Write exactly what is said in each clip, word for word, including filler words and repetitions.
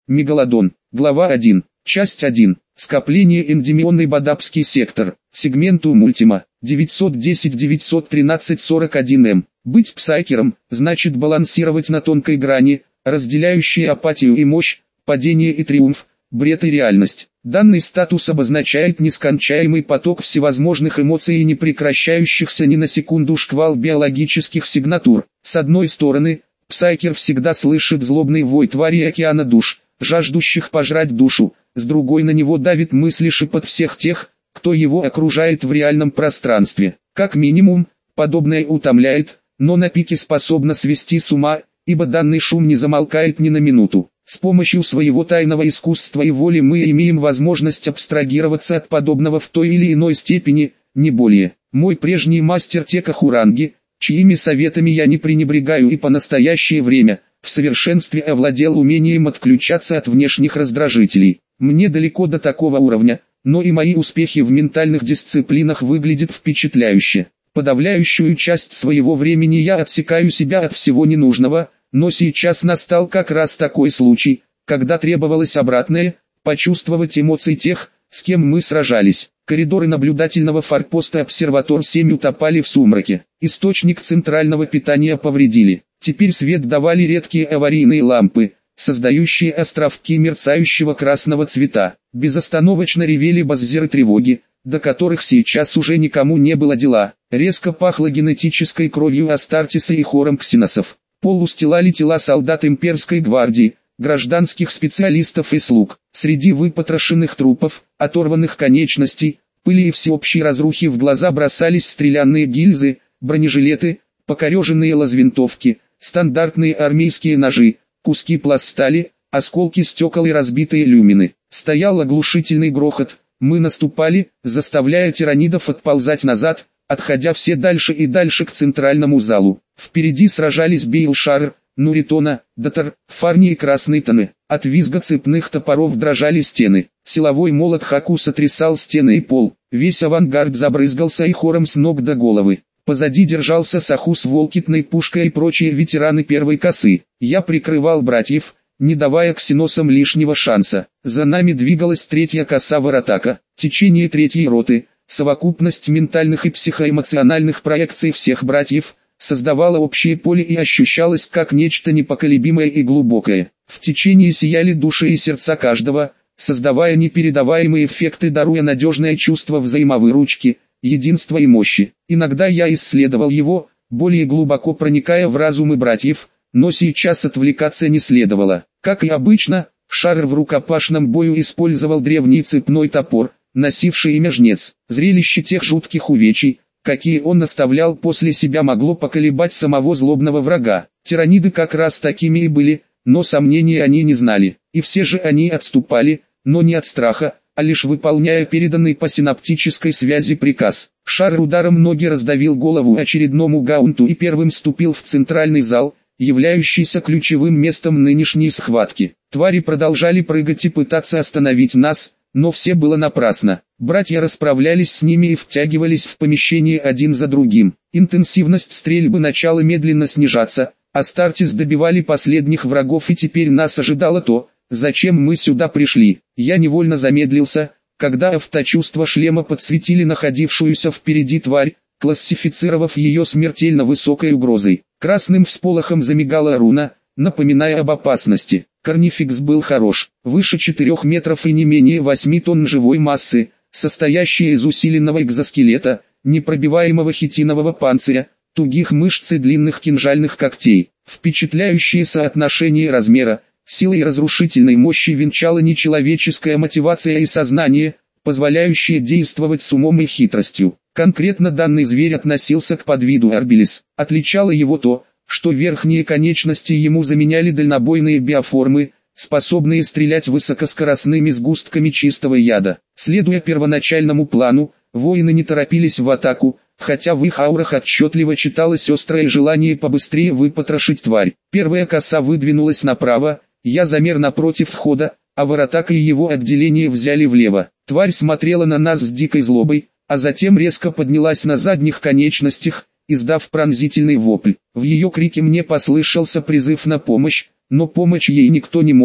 Мегалодон. Глава один. Часть один. Скопление эндемионный Бадапский сектор. Сегментум ультима. девятьсот десять девятьсот тринадцать сорок один эм. Быть псайкером, значит балансировать на тонкой грани, разделяющей апатию и мощь, падение и триумф, бред и реальность. Данный статус обозначает нескончаемый поток всевозможных эмоций и непрекращающихся ни на секунду шквал биологических сигнатур. С одной стороны, псайкер всегда слышит злобный вой твари океана душ, жаждущих пожрать душу, с другой на него давит мысли шепот всех тех, кто его окружает в реальном пространстве. Как минимум, подобное утомляет, но на пике способно свести с ума, ибо данный шум не замолкает ни на минуту. С помощью своего тайного искусства и воли мы имеем возможность абстрагироваться от подобного в той или иной степени, не более. Мой прежний мастер Тека Хуранги, чьими советами я не пренебрегаю и по настоящее время, в совершенстве овладел умением отключаться от внешних раздражителей. Мне далеко до такого уровня, но и мои успехи в ментальных дисциплинах выглядят впечатляюще. Подавляющую часть своего времени я отсекаю себя от всего ненужного, но сейчас настал как раз такой случай, когда требовалось обратное, почувствовать эмоции тех, с кем мы сражались. Коридоры наблюдательного форпоста Обсерватор семь утопали в сумраке. Источник центрального питания повредили. Теперь свет давали редкие аварийные лампы, создающие островки мерцающего красного цвета. Безостановочно ревели баззеры тревоги, до которых сейчас уже никому не было дела. Резко пахло генетической кровью Астартиса и хором ксеносов. Пол устилали тела солдат имперской гвардии, гражданских специалистов и слуг. Среди выпотрошенных трупов, оторванных конечностей, пыли и всеобщей разрухи в глаза бросались стрелянные гильзы, бронежилеты, покореженные лазвинтовки, стандартные армейские ножи, куски пластали, осколки стекол и разбитые люмины. Стоял оглушительный грохот, мы наступали, заставляя тиранидов отползать назад, отходя все дальше и дальше к центральному залу. Впереди сражались Бейлшар, Нуритона, Датар, Фарни и Красный Таны. От визга цепных топоров дрожали стены. Силовой молот Хаку сотрясал стены и пол. Весь авангард забрызгался и хором с ног до головы. Позади держался Саху с волкитной пушкой и прочие ветераны первой косы. Я прикрывал братьев, не давая ксеносам лишнего шанса. За нами двигалась третья коса Варатака. Течение третьей роты, совокупность ментальных и психоэмоциональных проекций всех братьев, создавала общее поле и ощущалось как нечто непоколебимое и глубокое. В течение сияли души и сердца каждого, создавая непередаваемые эффекты, даруя надежное чувство взаимовыручки, единства и мощи. Иногда я исследовал его, более глубоко проникая в разумы братьев, но сейчас отвлекаться не следовало. Как и обычно, Шар в рукопашном бою использовал древний цепной топор, носивший имя Жнец. Зрелище тех жутких увечий, какие он оставлял после себя, могло поколебать самого злобного врага. Тираниды как раз такими и были, но сомнений они не знали. И все же они отступали, но не от страха, а лишь выполняя переданный по синаптической связи приказ. Шар ударом ноги раздавил голову очередному гаунту и первым вступил в центральный зал, являющийся ключевым местом нынешней схватки. Твари продолжали прыгать и пытаться остановить нас, но все было напрасно. Братья расправлялись с ними и втягивались в помещение один за другим. Интенсивность стрельбы начала медленно снижаться, Астартис добивали последних врагов, и теперь нас ожидало то, зачем мы сюда пришли. Я невольно замедлился, когда авточувства шлема подсветили находившуюся впереди тварь, классифицировав ее смертельно высокой угрозой. Красным всполохом замигала руна, напоминая об опасности. Корнификс был хорош, выше четырёх метров и не менее восьми тонн живой массы, состоящая из усиленного экзоскелета, непробиваемого хитинового панциря, тугих мышц и длинных кинжальных когтей. Впечатляющее соотношение размера, силы и разрушительной мощи венчала нечеловеческая мотивация и сознание, позволяющее действовать с умом и хитростью. Конкретно данный зверь относился к подвиду Арбилис. Отличало его то, что верхние конечности ему заменяли дальнобойные биоформы, способные стрелять высокоскоростными сгустками чистого яда. Следуя первоначальному плану, воины не торопились в атаку, хотя в их аурах отчетливо читалось острое желание побыстрее выпотрошить тварь. Первая коса выдвинулась направо, я замер напротив входа, а Варатак и его отделение взяли влево. Тварь смотрела на нас с дикой злобой, а затем резко поднялась на задних конечностях, издав пронзительный вопль. В ее крике мне послышался призыв на помощь, но помочь ей никто не мог,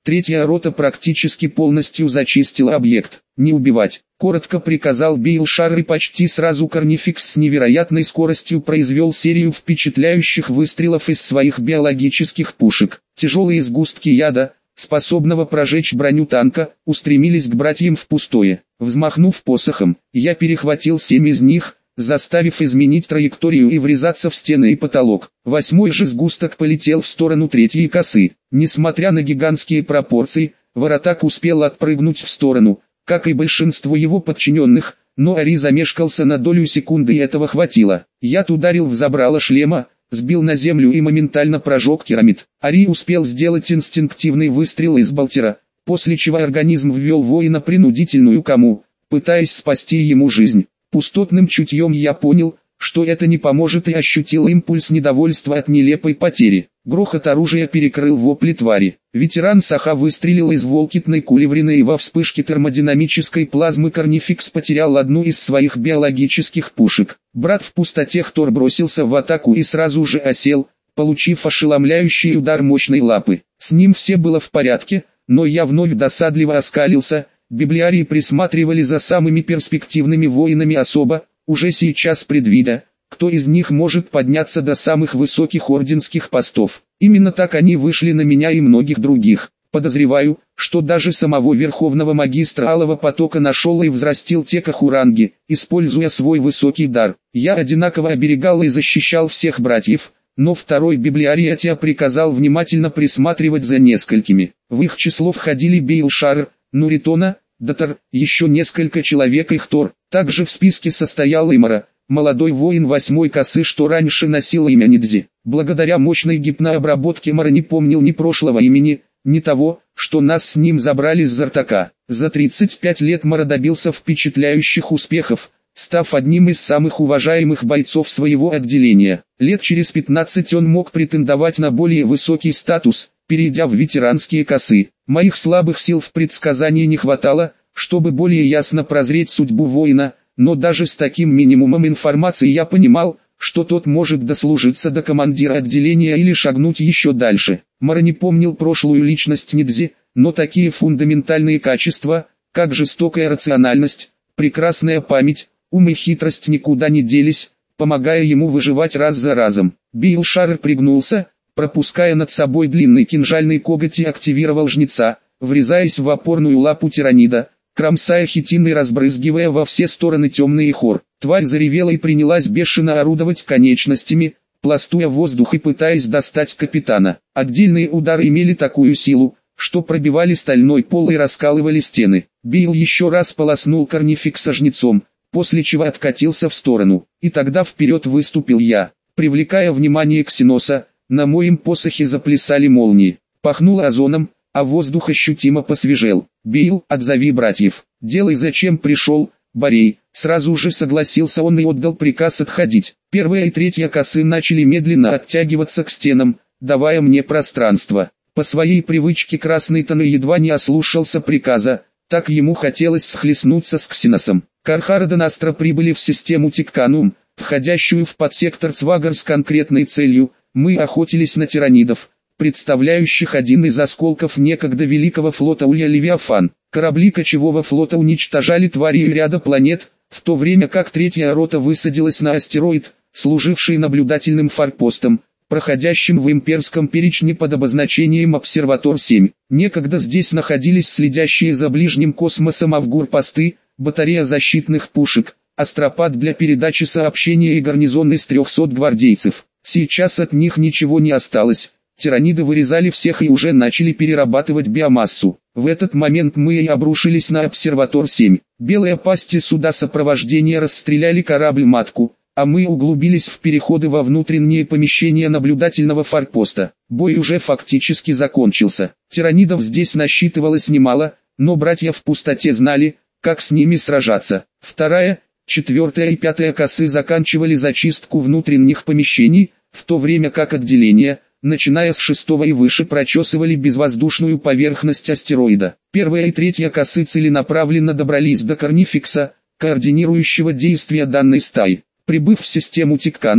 Третья рота практически полностью зачистила объект. «Не убивать», — коротко приказал Бейлшар, и почти сразу Корнификс с невероятной скоростью произвел серию впечатляющих выстрелов из своих биологических пушек. Тяжелые сгустки яда, способного прожечь броню танка, устремились к братьям в пустое. Взмахнув посохом, я перехватил семь из них, заставив изменить траекторию и врезаться в стены и потолок. Восьмой же сгусток полетел в сторону третьей косы. Несмотря на гигантские пропорции, Воротак успел отпрыгнуть в сторону, как и большинство его подчиненных, но Ари замешкался на долю секунды, и этого хватило. Яд ударил в забрало шлема, сбил на землю и моментально прожег керамид. Ари успел сделать инстинктивный выстрел из болтера, после чего организм ввел воина принудительную кому, пытаясь спасти ему жизнь. Пустотным чутьем я понял, что это не поможет, и ощутил импульс недовольства от нелепой потери. Грохот оружия перекрыл вопли твари. Ветеран Саха выстрелил из волкитной кулеврины, и во вспышке термодинамической плазмы Корнификс потерял одну из своих биологических пушек. Брат в пустоте Хтор бросился в атаку и сразу же осел, получив ошеломляющий удар мощной лапы. С ним все было в порядке, но я вновь досадливо оскалился. Библиарии присматривали за самыми перспективными воинами особо, уже сейчас предвидя, кто из них может подняться до самых высоких орденских постов. Именно так они вышли на меня и многих других. Подозреваю, что даже самого верховного магистра Алого Потока нашел и взрастил те Кахуранги, используя свой высокий дар. Я одинаково оберегал и защищал всех братьев, но второй библиарий Атия приказал внимательно присматривать за несколькими. В их число входили Бейлшар, Нуритона, Датар, еще несколько человек и Хтор. Также в списке состоял Имара, молодой воин восьмой косы, что раньше носил имя Нидзи. Благодаря мощной гипнообработке Мара не помнил ни прошлого имени, ни того, что нас с ним забрали с Зартака. За тридцать пять лет Мара добился впечатляющих успехов, став одним из самых уважаемых бойцов своего отделения. Лет через пятнадцать он мог претендовать на более высокий статус, перейдя в ветеранские косы. Моих слабых сил в предсказании не хватало, чтобы более ясно прозреть судьбу воина, но даже с таким минимумом информации я понимал, что тот может дослужиться до командира отделения или шагнуть еще дальше. Мара не помнил прошлую личность Нидзи, но такие фундаментальные качества, как жестокая рациональность, прекрасная память, ум и хитрость никуда не делись, помогая ему выживать раз за разом. Бейлшар пригнулся, пропуская над собой длинный кинжальный коготь, и активировал жнеца, врезаясь в опорную лапу тиранида, кромсая хитин и разбрызгивая во все стороны темный хор. Тварь заревела и принялась бешено орудовать конечностями, пластуя воздух и пытаясь достать капитана. Отдельные удары имели такую силу, что пробивали стальной пол и раскалывали стены. Бейл еще раз полоснул Корнификса жнецом, после чего откатился в сторону. И тогда вперед выступил я, привлекая внимание Ксеноса. На моем посохе заплясали молнии. Пахнуло озоном, а воздух ощутимо посвежел. «Бейл, отзови братьев. Делай, зачем пришел, Борей». Сразу же согласился он и отдал приказ отходить. Первая и третья косы начали медленно оттягиваться к стенам, давая мне пространство. По своей привычке Красный Тан едва не ослушался приказа, так ему хотелось схлестнуться с Ксеносом. Кархара и Настра прибыли в систему Тикканум, входящую в подсектор Цвагар с конкретной целью. Мы охотились на тиранидов, представляющих один из осколков некогда великого флота Улья Левиафан. Корабли кочевого флота уничтожали твари и ряда планет, в то время как третья рота высадилась на астероид, служивший наблюдательным форпостом, проходящим в имперском перечне под обозначением Обсерватор семь. Некогда здесь находились следящие за ближним космосом авгур-посты, батарея защитных пушек, астропад для передачи сообщения и гарнизон из трехсот гвардейцев. Сейчас от них ничего не осталось. Тираниды вырезали всех и уже начали перерабатывать биомассу. В этот момент мы и обрушились на Обсерватор семь. Белые пасти суда сопровождения расстреляли корабль-матку, а мы углубились в переходы во внутренние помещения наблюдательного форпоста. Бой уже фактически закончился. Тиранидов здесь насчитывалось немало, но братья в пустоте знали, как с ними сражаться. Вторая, четвертая и пятая косы заканчивали зачистку внутренних помещений, в то время как отделения, начиная с шестого и выше, прочесывали безвоздушную поверхность астероида. Первая и третья косы целенаправленно добрались до Корнификса, координирующего действия данной стаи. Прибыв в систему Тикканум,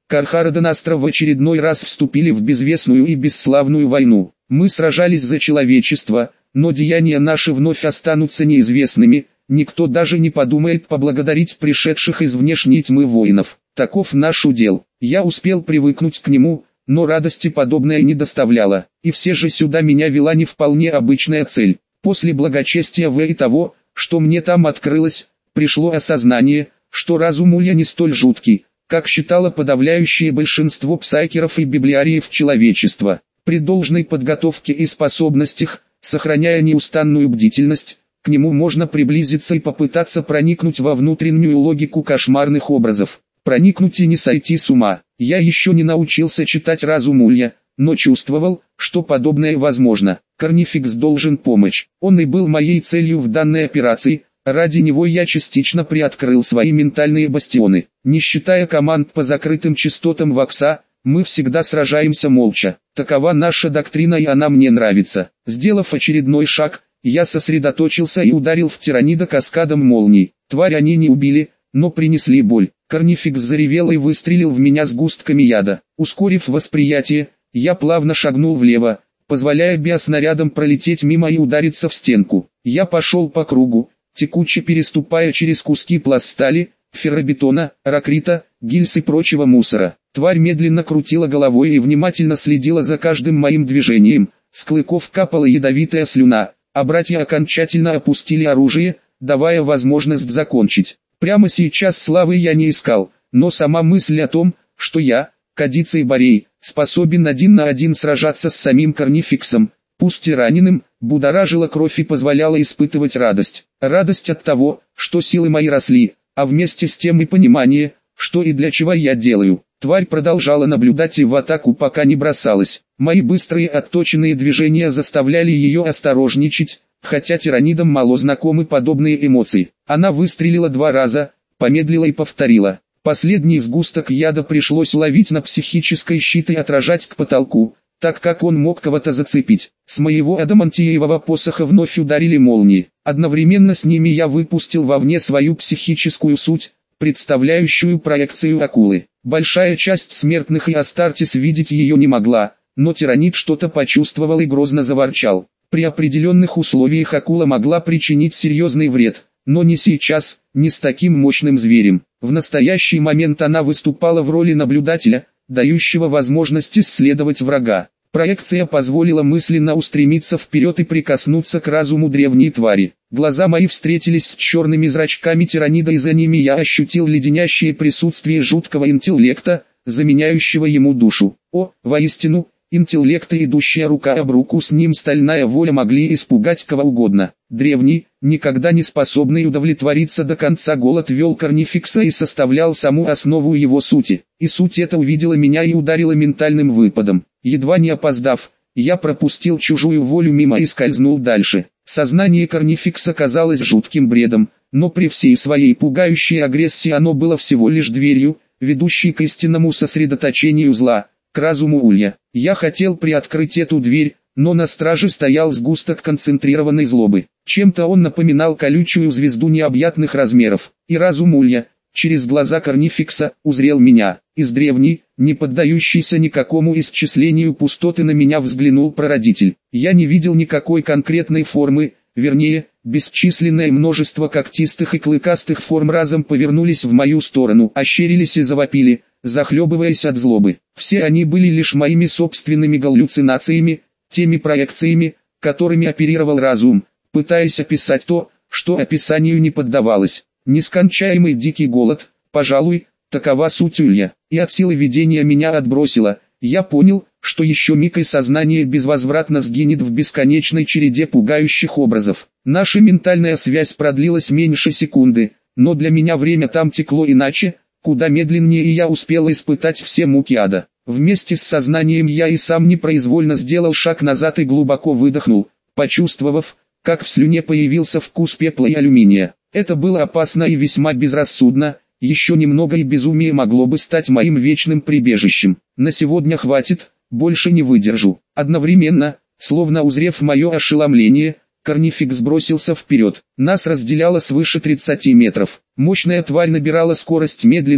Кархарадонастра в очередной раз вступили в безвестную и бесславную войну. Мы сражались за человечество, но деяния наши вновь останутся неизвестными, никто даже не подумает поблагодарить пришедших из внешней тьмы воинов. Таков наш удел. Я успел привыкнуть к нему, но радости подобное не доставляло, и все же сюда меня вела не вполне обычная цель. После благочестия В и того, что мне там открылось, пришло осознание, что разум Улья не столь жуткий, как считало подавляющее большинство псайкеров и библиариев человечества. При должной подготовке и способностях, сохраняя неустанную бдительность, к нему можно приблизиться и попытаться проникнуть во внутреннюю логику кошмарных образов. Проникнуть и не сойти с ума. Я еще не научился читать разум Улья, но чувствовал, что подобное возможно. Корнификс должен помочь. Он и был моей целью в данной операции. Ради него я частично приоткрыл свои ментальные бастионы. Не считая команд по закрытым частотам Вакса, мы всегда сражаемся молча. Такова наша доктрина, и она мне нравится. Сделав очередной шаг, я сосредоточился и ударил в тиранида каскадом молний. Тварь они не убили, но принесли боль. Корнификс заревел и выстрелил в меня сгустками яда. Ускорив восприятие, я плавно шагнул влево, позволяя биоснарядам пролететь мимо и удариться в стенку. Я пошел по кругу, текуче переступая через куски пластстали, ферробетона, ракрита, гильз и прочего мусора. Тварь медленно крутила головой и внимательно следила за каждым моим движением. С клыков капала ядовитая слюна, а братья окончательно опустили оружие, давая возможность закончить. Прямо сейчас славы я не искал, но сама мысль о том, что я, Кадицей Борей, способен один на один сражаться с самим Корнификсом, пусть и раненым, будоражила кровь и позволяла испытывать радость. Радость от того, что силы мои росли, а вместе с тем и понимание, что и для чего я делаю. Тварь продолжала наблюдать и в атаку пока не бросалась. Мои быстрые отточенные движения заставляли ее осторожничать, хотя тиранидам мало знакомы подобные эмоции. Она выстрелила два раза, помедлила и повторила. Последний сгусток яда пришлось ловить на психической щит и отражать к потолку, так как он мог кого-то зацепить. С моего адамантиевого посоха вновь ударили молнии. Одновременно с ними я выпустил вовне свою психическую суть, представляющую проекцию акулы. Большая часть смертных и Астартес видеть ее не могла, но тиранид что-то почувствовал и грозно заворчал. При определенных условиях акула могла причинить серьезный вред, но не сейчас, не с таким мощным зверем. В настоящий момент она выступала в роли наблюдателя, дающего возможность исследовать врага. Проекция позволила мысленно устремиться вперед и прикоснуться к разуму древней твари. Глаза мои встретились с черными зрачками тиранида, и за ними я ощутил леденящее присутствие жуткого интеллекта, заменяющего ему душу. О, воистину, интеллект и идущая рука об руку с ним стальная воля могли испугать кого угодно. Древний, никогда не способный удовлетвориться до конца, голод вел Корнификса и составлял саму основу его сути. И суть эта увидела меня и ударила ментальным выпадом. Едва не опоздав, я пропустил чужую волю мимо и скользнул дальше. Сознание Корнификса казалось жутким бредом, но при всей своей пугающей агрессии оно было всего лишь дверью, ведущей к истинному сосредоточению зла, к разуму Улья. Я хотел приоткрыть эту дверь, но на страже стоял сгусток концентрированной злобы. Чем-то он напоминал колючую звезду необъятных размеров, и разум Улья, через глаза Корнификса, узрел меня. Из древней, не поддающейся никакому исчислению пустоты на меня взглянул прародитель. Я не видел никакой конкретной формы, вернее, бесчисленное множество когтистых и клыкастых форм разом повернулись в мою сторону, ощерились и завопили, захлебываясь от злобы. Все они были лишь моими собственными галлюцинациями, теми проекциями, которыми оперировал разум, пытаясь описать то, что описанию не поддавалось. Нескончаемый дикий голод, пожалуй, такова суть Улья. И от силы видения меня отбросило. Я понял, что еще миг и сознание безвозвратно сгинет в бесконечной череде пугающих образов. Наша ментальная связь продлилась меньше секунды, но для меня время там текло иначе, куда медленнее, и я успел испытать все муки ада. Вместе с сознанием я и сам непроизвольно сделал шаг назад и глубоко выдохнул, почувствовав, как в слюне появился вкус пепла и алюминия. Это было опасно и весьма безрассудно. Еще немного и безумие могло бы стать моим вечным прибежищем. На сегодня хватит, больше не выдержу. Одновременно, словно узрев мое ошеломление, Корнификс бросился вперед. Нас разделяло свыше тридцати метров. Мощная тварь набирала скорость медленно,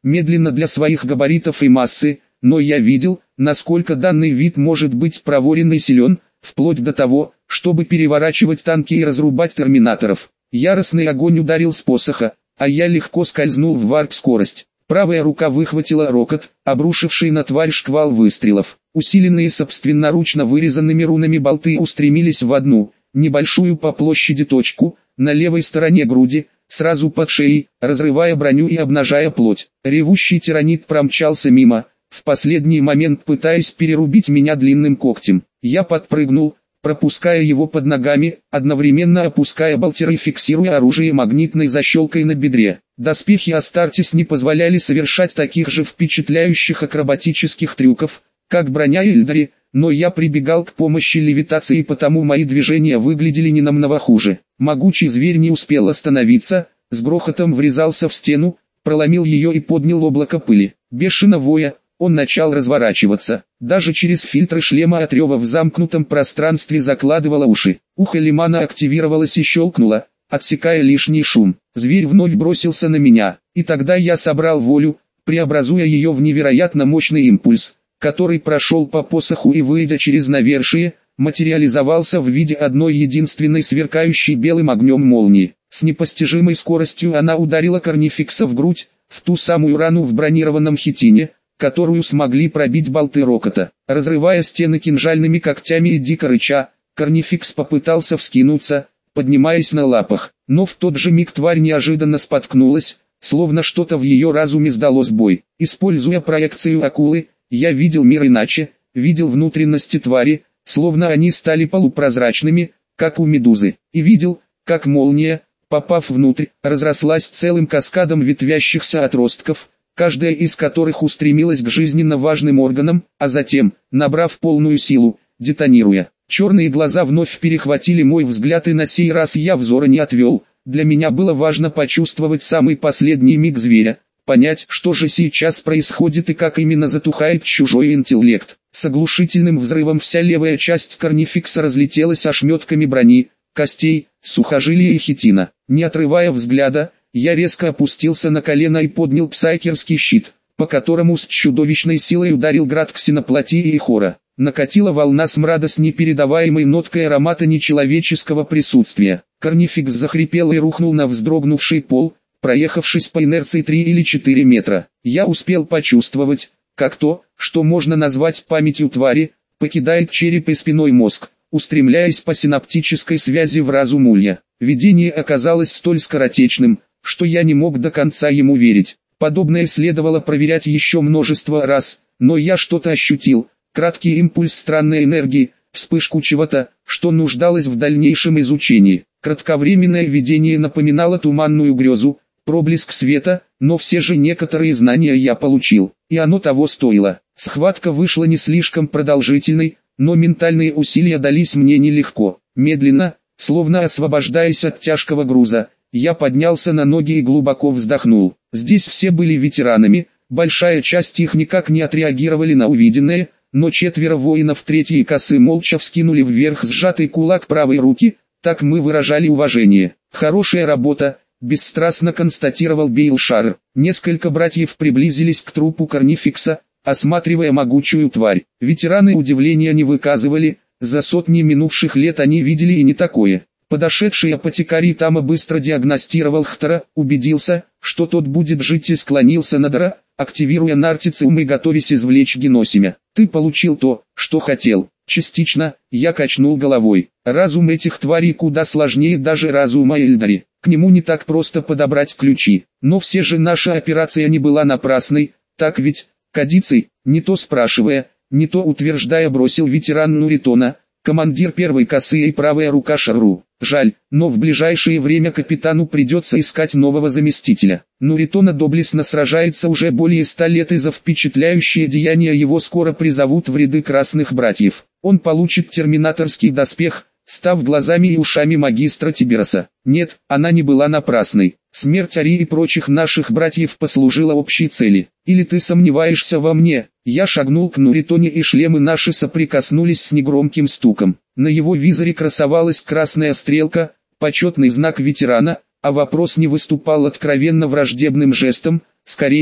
медленно для своих габаритов и массы, но я видел, насколько данный вид может быть проворен и силен, вплоть до того, чтобы переворачивать танки и разрубать терминаторов. Яростный огонь ударил с посоха, а я легко скользнул в варп-скорость. Правая рука выхватила рокот, обрушивший на тварь шквал выстрелов. Усиленные собственноручно вырезанными рунами болты устремились в одну, небольшую по площади точку, на левой стороне груди, сразу под шеей, разрывая броню и обнажая плоть. Ревущий тиранит промчался мимо, в последний момент пытаясь перерубить меня длинным когтем. Я подпрыгнул, пропуская его под ногами, одновременно опуская болтер и фиксируя оружие магнитной защелкой на бедре. Доспехи Астартес не позволяли совершать таких же впечатляющих акробатических трюков, как броня Эльдари, но я прибегал к помощи левитации, потому мои движения выглядели не намного хуже. Могучий зверь не успел остановиться, с грохотом врезался в стену, проломил ее и поднял облако пыли. Бешено воя, он начал разворачиваться. Даже через фильтры шлема от рева в замкнутом пространстве закладывало уши. Ухо Лимана активировалось и щелкнуло, отсекая лишний шум. Зверь вновь бросился на меня, и тогда я собрал волю, преобразуя ее в невероятно мощный импульс, который прошел по посоху и, выйдя через навершие, материализовался в виде одной единственной сверкающей белым огнем молнии. С непостижимой скоростью она ударила Корнификса в грудь, в ту самую рану в бронированном хитине, которую смогли пробить болты рокота. Разрывая стены кинжальными когтями и дико рыча, Корнификс попытался вскинуться, поднимаясь на лапах, но в тот же миг тварь неожиданно споткнулась, словно что-то в ее разуме сдало сбой. Используя проекцию акулы, я видел мир иначе, видел внутренности твари, словно они стали полупрозрачными, как у медузы, и видел, как молния, попав внутрь, разрослась целым каскадом ветвящихся отростков, каждая из которых устремилась к жизненно важным органам, а затем, набрав полную силу, детонируя. Черные глаза вновь перехватили мой взгляд, и на сей раз я взора не отвел. Для меня было важно почувствовать самый последний миг зверя, понять, что же сейчас происходит и как именно затухает чужой интеллект. С оглушительным взрывом вся левая часть Корнификса разлетелась ошметками брони, костей, сухожилия и хитина. Не отрывая взгляда, я резко опустился на колено и поднял псайкерский щит, по которому с чудовищной силой ударил град ксеноплотии и хора. Накатила волна смрада с непередаваемой ноткой аромата нечеловеческого присутствия. Корнификс захрипел и рухнул на вздрогнувший пол, проехавшись по инерции три или четыре метра. Я успел почувствовать, как то, что можно назвать памятью твари, покидает череп и спиной мозг, устремляясь по синаптической связи в разум улья. Видение оказалось столь скоротечным, что я не мог до конца ему верить. Подобное следовало проверять еще множество раз, но я что-то ощутил, краткий импульс странной энергии, вспышку чего-то, что нуждалось в дальнейшем изучении. Кратковременное видение напоминало туманную грезу, проблеск света, но все же некоторые знания я получил, и оно того стоило. Схватка вышла не слишком продолжительной, но ментальные усилия дались мне нелегко. Медленно, словно освобождаясь от тяжкого груза, я поднялся на ноги и глубоко вздохнул. Здесь все были ветеранами, большая часть их никак не отреагировали на увиденное, но четверо воинов третьей косы молча вскинули вверх сжатый кулак правой руки, так мы выражали уважение. «Хорошая работа», — бесстрастно констатировал Бейлшар. Несколько братьев приблизились к трупу Корнификса, осматривая могучую тварь. Ветераны удивления не выказывали, за сотни минувших лет они видели и не такое. Подошедший апотекарий Тама быстро диагностировал Хтора, убедился, что тот будет жить, и склонился над Ра, активируя нартициум и готовясь извлечь геносемя. «Ты получил то, что хотел». «Частично», — я качнул головой. «Разум этих тварей куда сложнее даже разума Эльдари. К нему не так просто подобрать ключи. Но все же наша операция не была напрасной, так ведь?» Кадицей, не то спрашивая, не то утверждая, бросил ветеран Нуритона, командир первой косы и правая рука Шарру. «Жаль, но в ближайшее время капитану придется искать нового заместителя. Нуритона доблестно сражается уже более ста лет, и за впечатляющее деяние его скоро призовут в ряды красных братьев. Он получит терминаторский доспех, став глазами и ушами магистра Тибероса. Нет, она не была напрасной. Смерть Ари и прочих наших братьев послужила общей цели. Или ты сомневаешься во мне?» Я шагнул к Нуритоне, и шлемы наши соприкоснулись с негромким стуком. На его визоре красовалась красная стрелка, почетный знак ветерана, а вопрос не выступал откровенно враждебным жестом, скорее,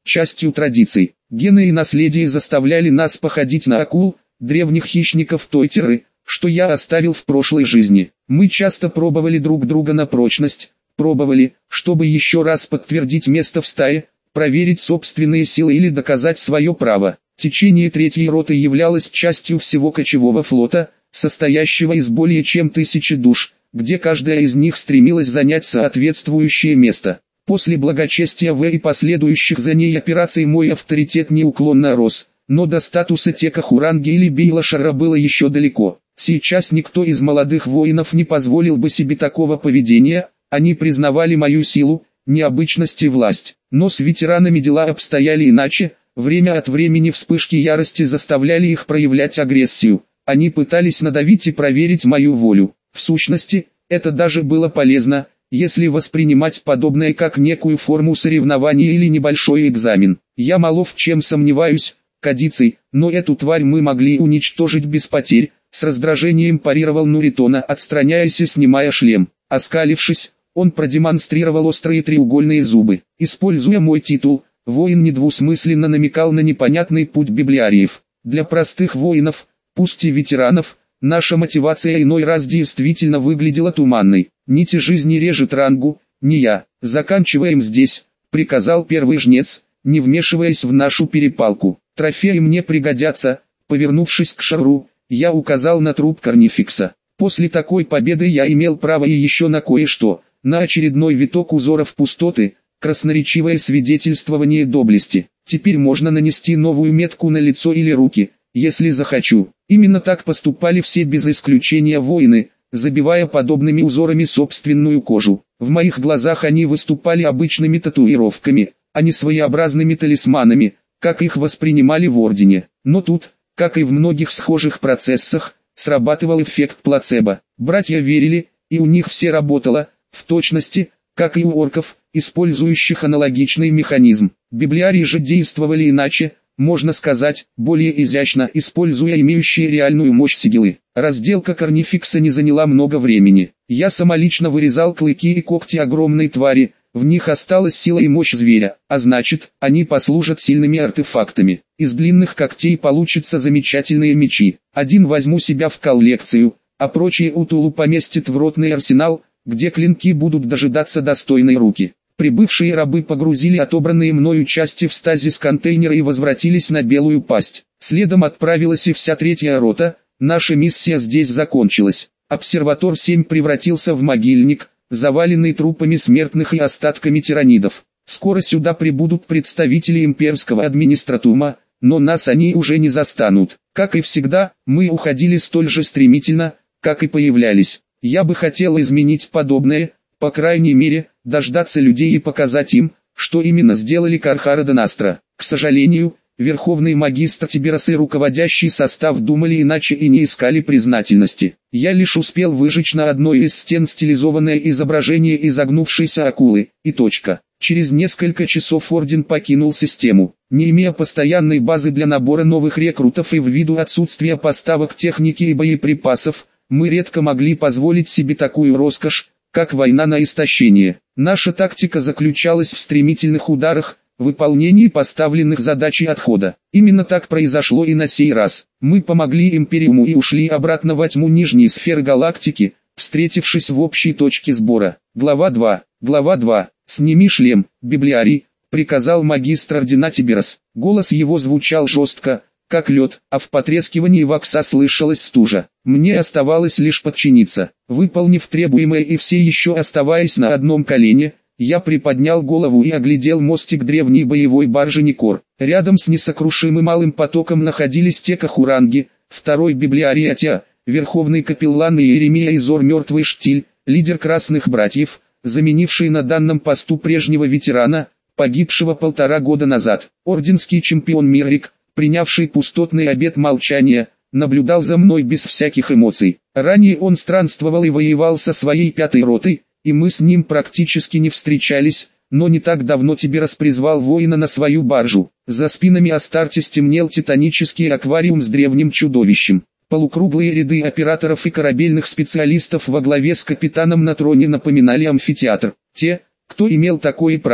частью традиций. Гены и наследие заставляли нас походить на акул, древних хищников той терры, что я оставил в прошлой жизни. Мы часто пробовали друг друга на прочность, пробовали, чтобы еще раз подтвердить место в стае, проверить собственные силы или доказать свое право. Течение третьей роты являлось частью всего кочевого флота, состоящего из более чем тысячи душ, где каждая из них стремилась занять соответствующее место. После благочестия В и последующих за ней операций мой авторитет неуклонно рос, но до статуса Текахуранги или Бейлашара было еще далеко. Сейчас никто из молодых воинов не позволил бы себе такого поведения, они признавали мою силу, необычность и власть. Но с ветеранами дела обстояли иначе, время от времени вспышки ярости заставляли их проявлять агрессию. Они пытались надавить и проверить мою волю. В сущности, это даже было полезно, если воспринимать подобное как некую форму соревнования или небольшой экзамен. Я мало в чем сомневаюсь, Кадицей, но эту тварь мы могли уничтожить без потерь, с раздражением парировал Нуритона, отстраняясь и снимая шлем. Оскалившись, он продемонстрировал острые треугольные зубы. Используя мой титул, воин недвусмысленно намекал на непонятный путь библиариев. Для простых воинов, пусть и ветеранов, наша мотивация иной раз действительно выглядела туманной. Нити жизни режет рангу, не я. Заканчиваем здесь, приказал первый жнец, не вмешиваясь в нашу перепалку. Трофеи мне пригодятся. Повернувшись к Шарру, я указал на труп Карнификса. После такой победы я имел право и еще на кое-что, на очередной виток узоров пустоты, красноречивое свидетельствование доблести. Теперь можно нанести новую метку на лицо или руки, если захочу. Именно так поступали все без исключения воины, забивая подобными узорами собственную кожу. В моих глазах они выступали обычными татуировками, а не своеобразными талисманами, как их воспринимали в Ордене. Но тут, как и в многих схожих процессах, срабатывал эффект плацебо. Братья верили, и у них все работало, в точности, как и у орков, использующих аналогичный механизм. Библиарии же действовали иначе, можно сказать, более изящно, используя имеющие реальную мощь сигилы. Разделка Карнификса не заняла много времени. Я самолично вырезал клыки и когти огромной твари, в них осталась сила и мощь зверя, а значит, они послужат сильными артефактами. Из длинных когтей получатся замечательные мечи. Один возьму себя в коллекцию, а прочие Утулу поместит в ротный арсенал, где клинки будут дожидаться достойной руки. Прибывшие рабы погрузили отобранные мною части в стазис-контейнеры и возвратились на Белую Пасть. Следом отправилась и вся третья рота. Наша миссия здесь закончилась. Обсерватор семь превратился в могильник, заваленный трупами смертных и остатками тиранидов. Скоро сюда прибудут представители имперского администратума, но нас они уже не застанут. Как и всегда, мы уходили столь же стремительно, как и появлялись. Я бы хотел изменить подобное, по крайней мере, дождаться людей и показать им, что именно сделали Кархара де Настро. К сожалению, верховный магистр Тиберас и руководящий состав думали иначе и не искали признательности. Я лишь успел выжечь на одной из стен стилизованное изображение изогнувшейся акулы, и точка. Через несколько часов Орден покинул систему. Не имея постоянной базы для набора новых рекрутов и ввиду отсутствия поставок техники и боеприпасов, мы редко могли позволить себе такую роскошь, как война на истощение. Наша тактика заключалась в стремительных ударах, выполнении поставленных задач и отхода. Именно так произошло и на сей раз. Мы помогли Империуму и ушли обратно во тьму нижней сферы галактики, встретившись в общей точке сбора. Глава два. Глава два. «Сними шлем, библиарий», — приказал магистр Ордена Тиберас. Голос его звучал жестко, как лед, а в потрескивании вакса слышалась стужа. Мне оставалось лишь подчиниться. Выполнив требуемое и все еще оставаясь на одном колене, я приподнял голову и оглядел мостик древней боевой баржи Никор. Рядом с несокрушимым малым потоком находились Текахуранги, второй библиарий Атя, верховный капеллан Иеремия Изор Мертвый Штиль, лидер Красных Братьев, заменивший на данном посту прежнего ветерана, погибшего полтора года назад. Орденский чемпион Миррик, принявший пустотный обет молчания, наблюдал за мной без всяких эмоций. Ранее он странствовал и воевал со своей пятой ротой, и мы с ним практически не встречались, но не так давно Тиберас призвал воина на свою баржу. За спинами Астартес темнел титанический аквариум с древним чудовищем. Полукруглые ряды операторов и корабельных специалистов во главе с капитаном на троне напоминали амфитеатр. Те, кто имел такое право,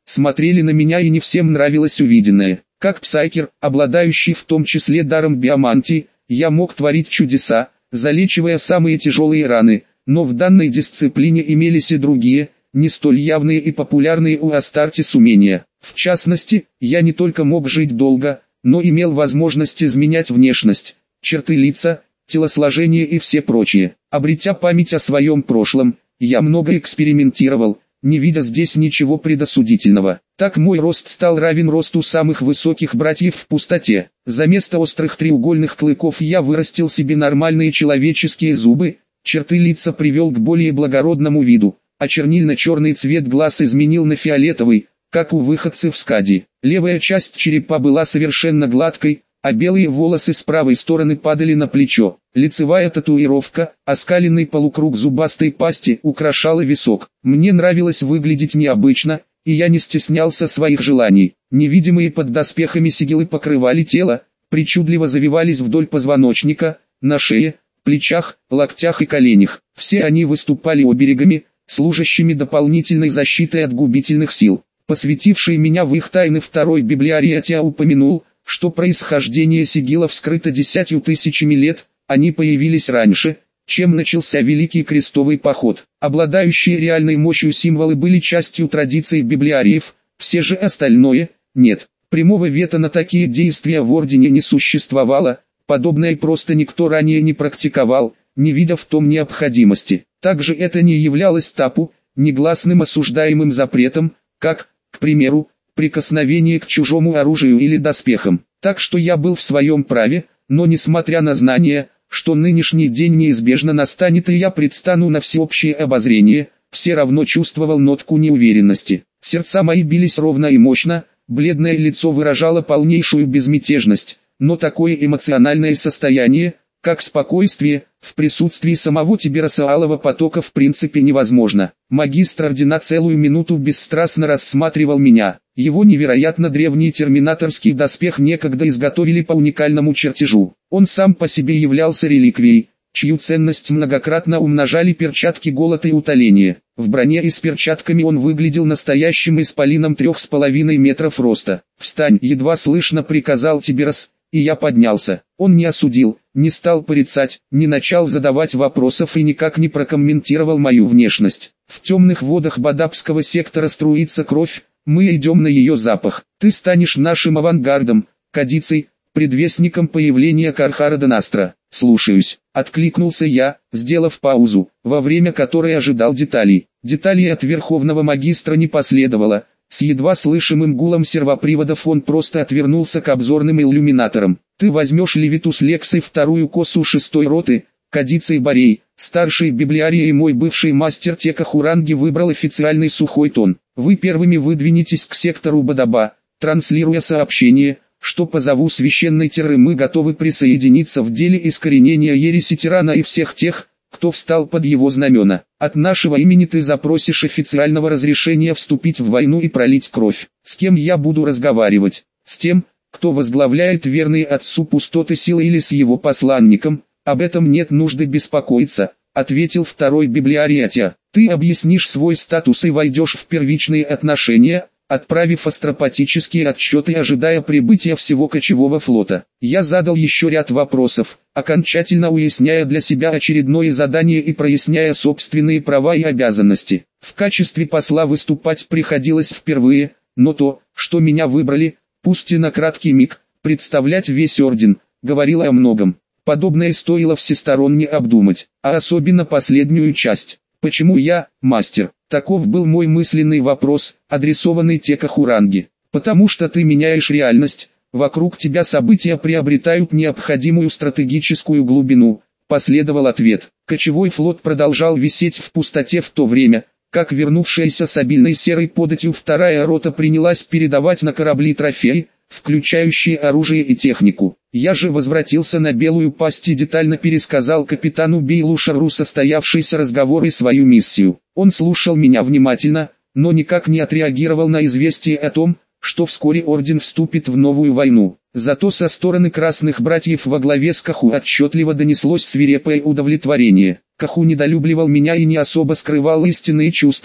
смотрели на меня, и не всем нравилось увиденное. Как псайкер, обладающий в том числе даром биомантии, я мог творить чудеса, залечивая самые тяжелые раны, но в данной дисциплине имелись и другие, не столь явные и популярные у Астартес умения. В частности, я не только мог жить долго, но имел возможность изменять внешность, черты лица, телосложение и все прочее. Обретя память о своем прошлом, я много экспериментировал, не видя здесь ничего предосудительного. Так мой рост стал равен росту самых высоких братьев в пустоте. За место острых треугольных клыков я вырастил себе нормальные человеческие зубы, черты лица привел к более благородному виду, а чернильно-черный цвет глаз изменил на фиолетовый, как у выходцев с Кади. Левая часть черепа была совершенно гладкой, а белые волосы с правой стороны падали на плечо. Лицевая татуировка, оскаленный полукруг зубастой пасти, украшала висок. Мне нравилось выглядеть необычно, и я не стеснялся своих желаний. Невидимые под доспехами сигилы покрывали тело, причудливо завивались вдоль позвоночника, на шее, плечах, локтях и коленях. Все они выступали оберегами, служащими дополнительной защитой от губительных сил. Посвятивший меня в их тайны второй библиариатия упомянул, что происхождение сигилов скрыто десятью тысячами лет, они появились раньше, чем начался Великий Крестовый Поход. Обладающие реальной мощью символы были частью традиций библиариев, все же остальное – нет. Прямого вето на такие действия в Ордене не существовало, подобное просто никто ранее не практиковал, не видя в том необходимости. Также это не являлось табу, негласным осуждаемым запретом, как, к примеру, прикосновение к чужому оружию или доспехам. Так что я был в своем праве, но несмотря на знание, что нынешний день неизбежно настанет и я предстану на всеобщее обозрение, все равно чувствовал нотку неуверенности. Сердца мои бились ровно и мощно, бледное лицо выражало полнейшую безмятежность, но такое эмоциональное состояние, как спокойствие, в присутствии самого Тибераса Алого Потока в принципе невозможно. Магистр Ордена целую минуту бесстрастно рассматривал меня. Его невероятно древний терминаторский доспех некогда изготовили по уникальному чертежу. Он сам по себе являлся реликвией, чью ценность многократно умножали перчатки голода и утоления. В броне и с перчатками он выглядел настоящим исполином трех с половиной метров роста. «Встань!» — едва слышно приказал Тиберас, и я поднялся. Он не осудил, не стал порицать, не начал задавать вопросов и никак не прокомментировал мою внешность. В темных водах Бадабского сектора струится кровь, мы идем на ее запах. Ты станешь нашим авангардом, Кадицей, предвестником появления Кархара Денастра. Слушаюсь, откликнулся я, сделав паузу, во время которой ожидал деталей. Деталей от Верховного Магистра не последовало. С едва слышимым гулом сервоприводов он просто отвернулся к обзорным иллюминаторам. Ты возьмешь Левитус Лексой вторую косу шестой роты, Кадицей Борей, старший библиарий и мой бывший мастер Тека Хуранги выбрал официальный сухой тон. Вы первыми выдвинетесь к сектору Бадаба, транслируя сообщение, что по зову священной Терры мы готовы присоединиться в деле искоренения ереси тирана и всех тех, кто встал под его знамена. От нашего имени ты запросишь официального разрешения вступить в войну и пролить кровь. С кем я буду разговаривать? С тем, кто возглавляет верные отцу пустоты силы, или с его посланником? Об этом нет нужды беспокоиться, ответил второй библиариатия. Ты объяснишь свой статус и войдешь в первичные отношения, отправив астропатические отчеты, ожидая прибытия всего кочевого флота. Я задал еще ряд вопросов, окончательно уясняя для себя очередное задание и проясняя собственные права и обязанности. В качестве посла выступать приходилось впервые, но то, что меня выбрали, пусть и на краткий миг, представлять весь орден, говорило о многом. Подобное стоило всесторонне обдумать, а особенно последнюю часть. Почему я, мастер? Таков был мой мысленный вопрос, адресованный Тека Хуранги. Потому что ты меняешь реальность, вокруг тебя события приобретают необходимую стратегическую глубину, последовал ответ. Кочевой флот продолжал висеть в пустоте в то время, как вернувшаяся с обильной серой податью вторая рота принялась передавать на корабли трофеи, включающие оружие и технику. Я же возвратился на Белую Пасть и детально пересказал капитану Бейлу Шарру состоявшийся разговор и свою миссию. Он слушал меня внимательно, но никак не отреагировал на известие о том, что вскоре Орден вступит в новую войну. Зато со стороны Красных Братьев во главе с Каху отчетливо донеслось свирепое удовлетворение. Каху недолюбливал меня и не особо скрывал истинные чувства,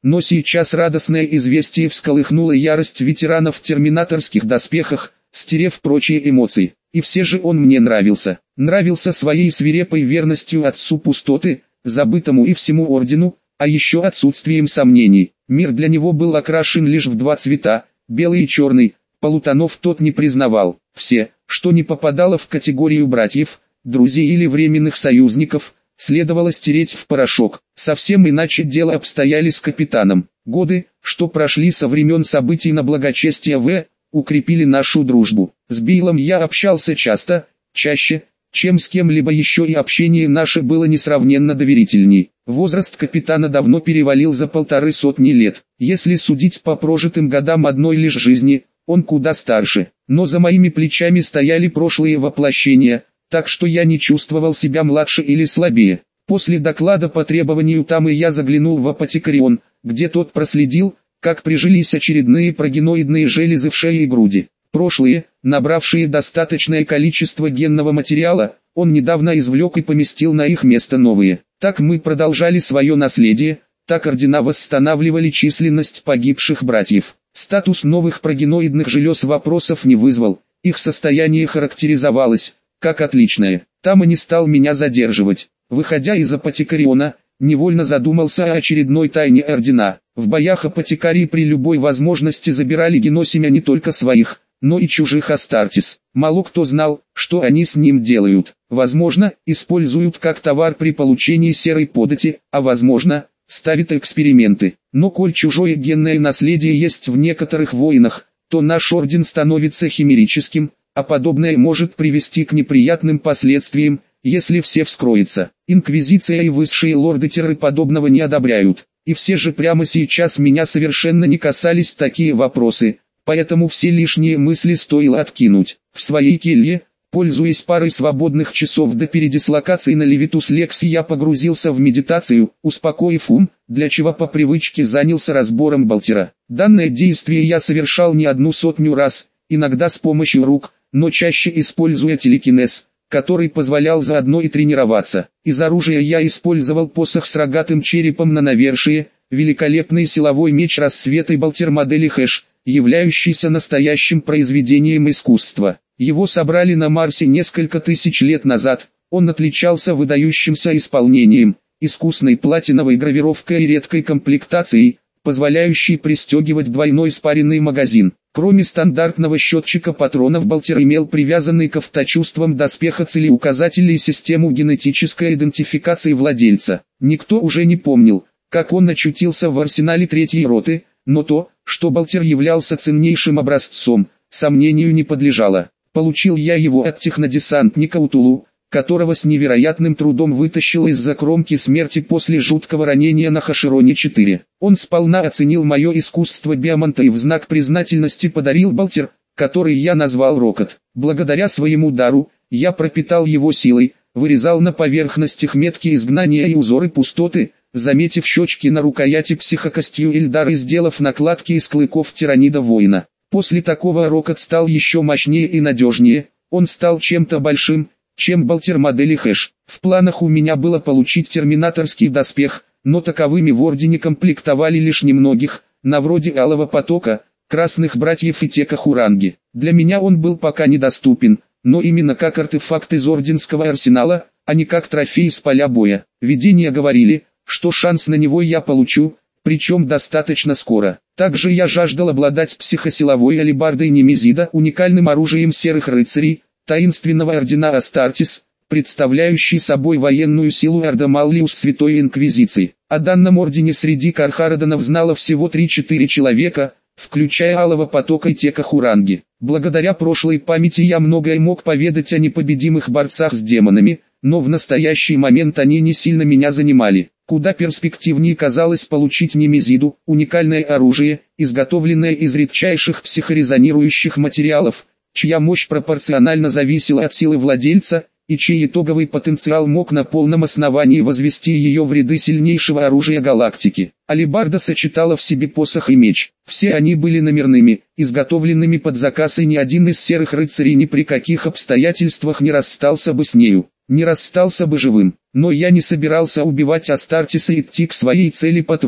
Но сейчас радостное известие всколыхнуло ярость ветеранов в терминаторских доспехах, стерев прочие эмоции. И все же он мне нравился. Нравился своей свирепой верностью отцу пустоты, забытому и всему ордену, а еще отсутствием сомнений. Мир для него был окрашен лишь в два цвета, белый и черный, полутонов тот не признавал. Все, что не попадало в категорию братьев, друзей или временных союзников, следовало стереть в порошок. Совсем иначе дело обстояли с капитаном. Годы, что прошли со времен событий на благочестие В, укрепили нашу дружбу. С Бейлом я общался часто, чаще, чем с кем-либо еще, и общение наше было несравненно доверительней. Возраст капитана давно перевалил за полторы сотни лет. Если судить по прожитым годам одной лишь жизни, он куда старше. Но за моими плечами стояли прошлые воплощения, так что я не чувствовал себя младше или слабее. После доклада по требованию Тамы я заглянул в апотекарион, где тот проследил, как прижились очередные прогеноидные железы в шее и груди. Прошлые, набравшие достаточное количество генного материала, он недавно извлек и поместил на их место новые. Так мы продолжали свое наследие, так ордена восстанавливали численность погибших братьев. Статус новых прогеноидных желез вопросов не вызвал, их состояние характеризовалось как отличное. Тама не стал меня задерживать. Выходя из апотекариона, невольно задумался о очередной тайне ордена. В боях апотекарии при любой возможности забирали геносемя не только своих, но и чужих Астартес. Мало кто знал, что они с ним делают. Возможно, используют как товар при получении серой подати, а возможно, ставят эксперименты. Но коль чужое генное наследие есть в некоторых войнах, то наш орден становится химерическим, а подобное может привести к неприятным последствиям, если все вскроется. Инквизиция и высшие лорды-терры подобного не одобряют. И все же прямо сейчас меня совершенно не касались такие вопросы, поэтому все лишние мысли стоило откинуть. В своей келье, пользуясь парой свободных часов до передислокации на Левитус Лекси, я погрузился в медитацию, успокоив ум, для чего по привычке занялся разбором Балтера. Данное действие я совершал не одну сотню раз, иногда с помощью рук, но чаще используя телекинез, который позволял заодно и тренироваться. Из оружия я использовал посох с рогатым черепом на навершие, великолепный силовой меч расцвета Балтер модели Хэш, являющийся настоящим произведением искусства. Его собрали на Марсе несколько тысяч лет назад, он отличался выдающимся исполнением, искусной платиновой гравировкой и редкой комплектацией, позволяющей пристегивать двойной спаренный магазин. Кроме стандартного счетчика патронов, Балтер имел привязанный к авточувствам доспеха целеуказатели и систему генетической идентификации владельца. Никто уже не помнил, как он очутился в арсенале третьей роты, но то, что Балтер являлся ценнейшим образцом, сомнению не подлежало. Получил я его от технодесантника Утулу, которого с невероятным трудом вытащил из-за кромки смерти после жуткого ранения на Хашероне четыре. Он сполна оценил мое искусство биомонта и в знак признательности подарил Балтер, который я назвал Рокот. Благодаря своему дару, я пропитал его силой, вырезал на поверхностях метки изгнания и узоры пустоты, заметив щечки на рукояти психокостью Ильдар и сделав накладки из клыков тиранида воина. После такого Рокот стал еще мощнее и надежнее, он стал чем-то большим, чем Балтер модели Хэш. В планах у меня было получить терминаторский доспех, но таковыми в ордене комплектовали лишь немногих, на вроде Алого Потока, Красных Братьев и Текахуранги. Для меня он был пока недоступен, но именно как артефакт из орденского арсенала, а не как трофей с поля боя. Видения говорили, что шанс на него я получу, причем достаточно скоро. Также я жаждал обладать психосиловой алебардой Немезида, уникальным оружием серых рыцарей, таинственного ордена Астартес, представляющий собой военную силу Орда Маллиус Святой Инквизиции. О данном ордене среди Кархарадонов знало всего три-четыре человека, включая Алого Потока и Текахуранги. Благодаря прошлой памяти я многое мог поведать о непобедимых борцах с демонами, но в настоящий момент они не сильно меня занимали. Куда перспективнее казалось получить Немезиду, уникальное оружие, изготовленное из редчайших психорезонирующих материалов, чья мощь пропорционально зависела от силы владельца, и чей итоговый потенциал мог на полном основании возвести ее в ряды сильнейшего оружия галактики. Алебарда сочетала в себе посох и меч. Все они были номерными, изготовленными под заказ, и ни один из серых рыцарей ни при каких обстоятельствах не расстался бы с нею, не расстался бы живым. Но я не собирался убивать Астартеса и идти к своей цели по трупам.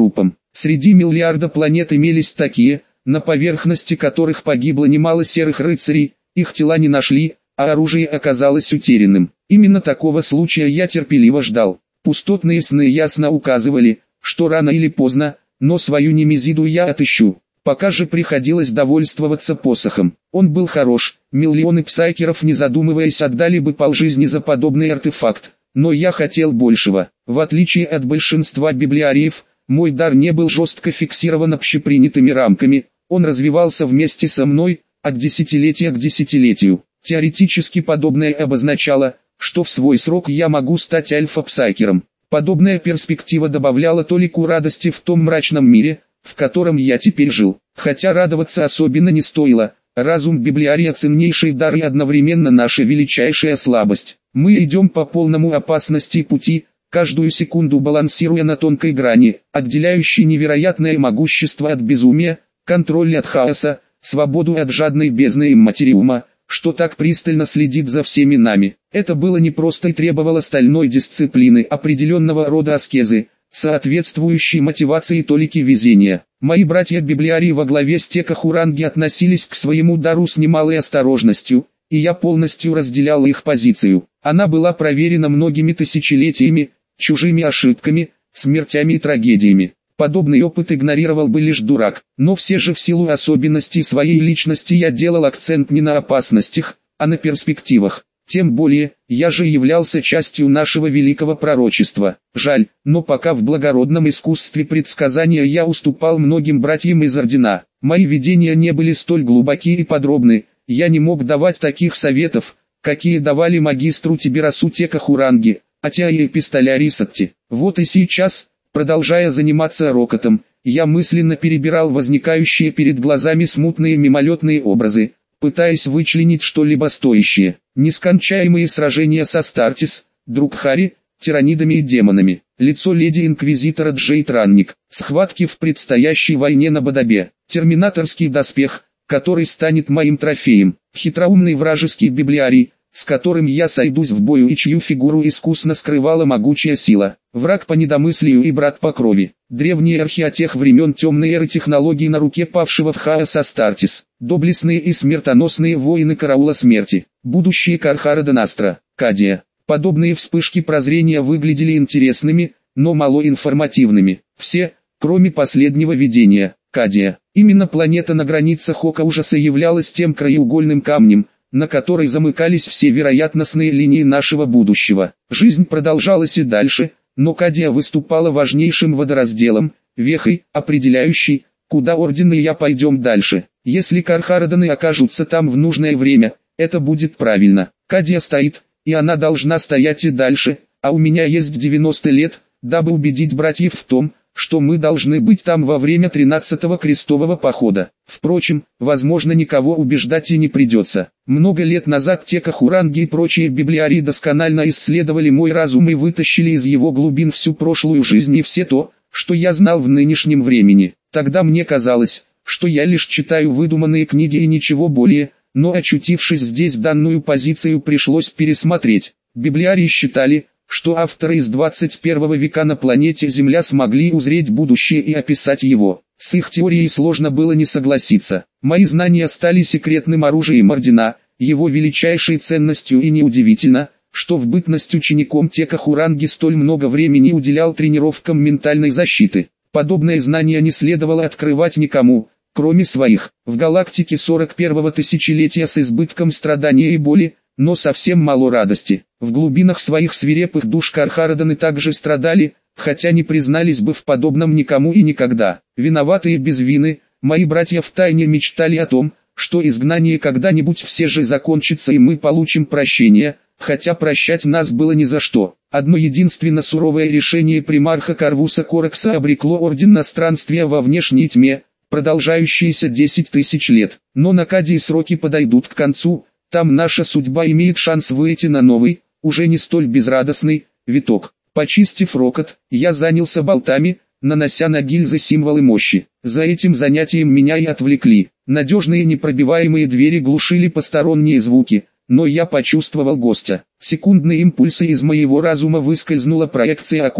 Среди миллиарда планет имелись такие, на поверхности которых погибло немало серых рыцарей, их тела не нашли, а оружие оказалось утерянным. Именно такого случая я терпеливо ждал. Пустотные сны ясно указывали, что рано или поздно, но свою Немезиду я отыщу. Пока же приходилось довольствоваться посохом. Он был хорош, миллионы псайкеров не задумываясь отдали бы полжизни за подобный артефакт, но я хотел большего. В отличие от большинства библиариев, мой дар не был жестко фиксирован общепринятыми рамками, он развивался вместе со мной, от десятилетия к десятилетию. Теоретически подобное обозначало, что в свой срок я могу стать альфа-псайкером. Подобная перспектива добавляла толику радости в том мрачном мире, в котором я теперь жил. Хотя радоваться особенно не стоило, разум библиария ценнейший дар и одновременно наша величайшая слабость. Мы идем по полному опасности пути, каждую секунду балансируя на тонкой грани, отделяющей невероятное могущество от безумия, контроль от хаоса, свободу от жадной бездны имматериума, что так пристально следит за всеми нами. Это было непросто и требовало стальной дисциплины, определенного рода аскезы, соответствующей мотивации толики везения. Мои братья-библиарии во главе с Текахуранги относились к своему дару с немалой осторожностью, и я полностью разделял их позицию. Она была проверена многими тысячелетиями, чужими ошибками, смертями и трагедиями. Подобный опыт игнорировал бы лишь дурак, но все же в силу особенностей своей личности я делал акцент не на опасностях, а на перспективах. Тем более, я же являлся частью нашего великого пророчества. Жаль, но пока в благородном искусстве предсказания я уступал многим братьям из Ордена. Мои видения не были столь глубоки и подробны, я не мог давать таких советов, какие давали магистру Тиберасу Текахуранги, Атя и Эпистолярий Сатти. Вот и сейчас, продолжая заниматься рокотом, я мысленно перебирал возникающие перед глазами смутные мимолетные образы, пытаясь вычленить что-либо стоящее. Нескончаемые сражения со Астартес, Друкхари, тиранидами и демонами, лицо леди-инквизитора Джейд Ранник, схватки в предстоящей войне на Бадабе, терминаторский доспех, который станет моим трофеем, хитроумный вражеский библиарий, с которым я сойдусь в бою и чью фигуру искусно скрывала могучая сила, враг по недомыслию и брат по крови, древние археотех времен темной эры технологий на руке павшего в хаос Астартес, доблестные и смертоносные воины караула смерти, будущие Кархара Денастра, Кадия. Подобные вспышки прозрения выглядели интересными, но малоинформативными. Все, кроме последнего видения, Кадия. Именно планета на границах Ока Ужаса являлась тем краеугольным камнем, на который замыкались все вероятностные линии нашего будущего. Жизнь продолжалась и дальше, но Кадия выступала важнейшим водоразделом, вехой, определяющей, куда Орден и я пойдем дальше. Если Кархараданы окажутся там в нужное время, это будет правильно. Кадия стоит, и она должна стоять и дальше, а у меня есть девяносто лет, дабы убедить братьев в том, что мы должны быть там во время тринадцатого крестового похода. Впрочем, возможно, никого убеждать и не придется. Много лет назад Текахуранги и прочие библиарии досконально исследовали мой разум и вытащили из его глубин всю прошлую жизнь и все то, что я знал в нынешнем времени. Тогда мне казалось, что я лишь читаю выдуманные книги и ничего более, но очутившись здесь, данную позицию пришлось пересмотреть. Библиарии считали, что авторы из двадцать первого века на планете Земля смогли узреть будущее и описать его. С их теорией сложно было не согласиться. Мои знания стали секретным оружием Ордена, его величайшей ценностью, и неудивительно, что в бытность учеником Текахуранги столь много времени уделял тренировкам ментальной защиты. Подобное знание не следовало открывать никому, кроме своих. В галактике сорок первого тысячелетия с избытком страдания и боли, но совсем мало радости. В глубинах своих свирепых душ Кархараданы также страдали, хотя не признались бы в подобном никому и никогда. Виноватые без вины, мои братья втайне мечтали о том, что изгнание когда-нибудь все же закончится и мы получим прощение, хотя прощать нас было ни за что. Одно единственно суровое решение примарха Карвуса Коракса обрекло Орден на странствие во внешней тьме, продолжающиеся десять тысяч лет. Но на Кадии сроки подойдут к концу. Там наша судьба имеет шанс выйти на новый, уже не столь безрадостный, виток. Почистив рокот, я занялся болтами, нанося на гильзы символы мощи. За этим занятием меня и отвлекли. Надежные непробиваемые двери глушили посторонние звуки, но я почувствовал гостя. Секундные импульсы из моего разума выскользнула проекция акулы,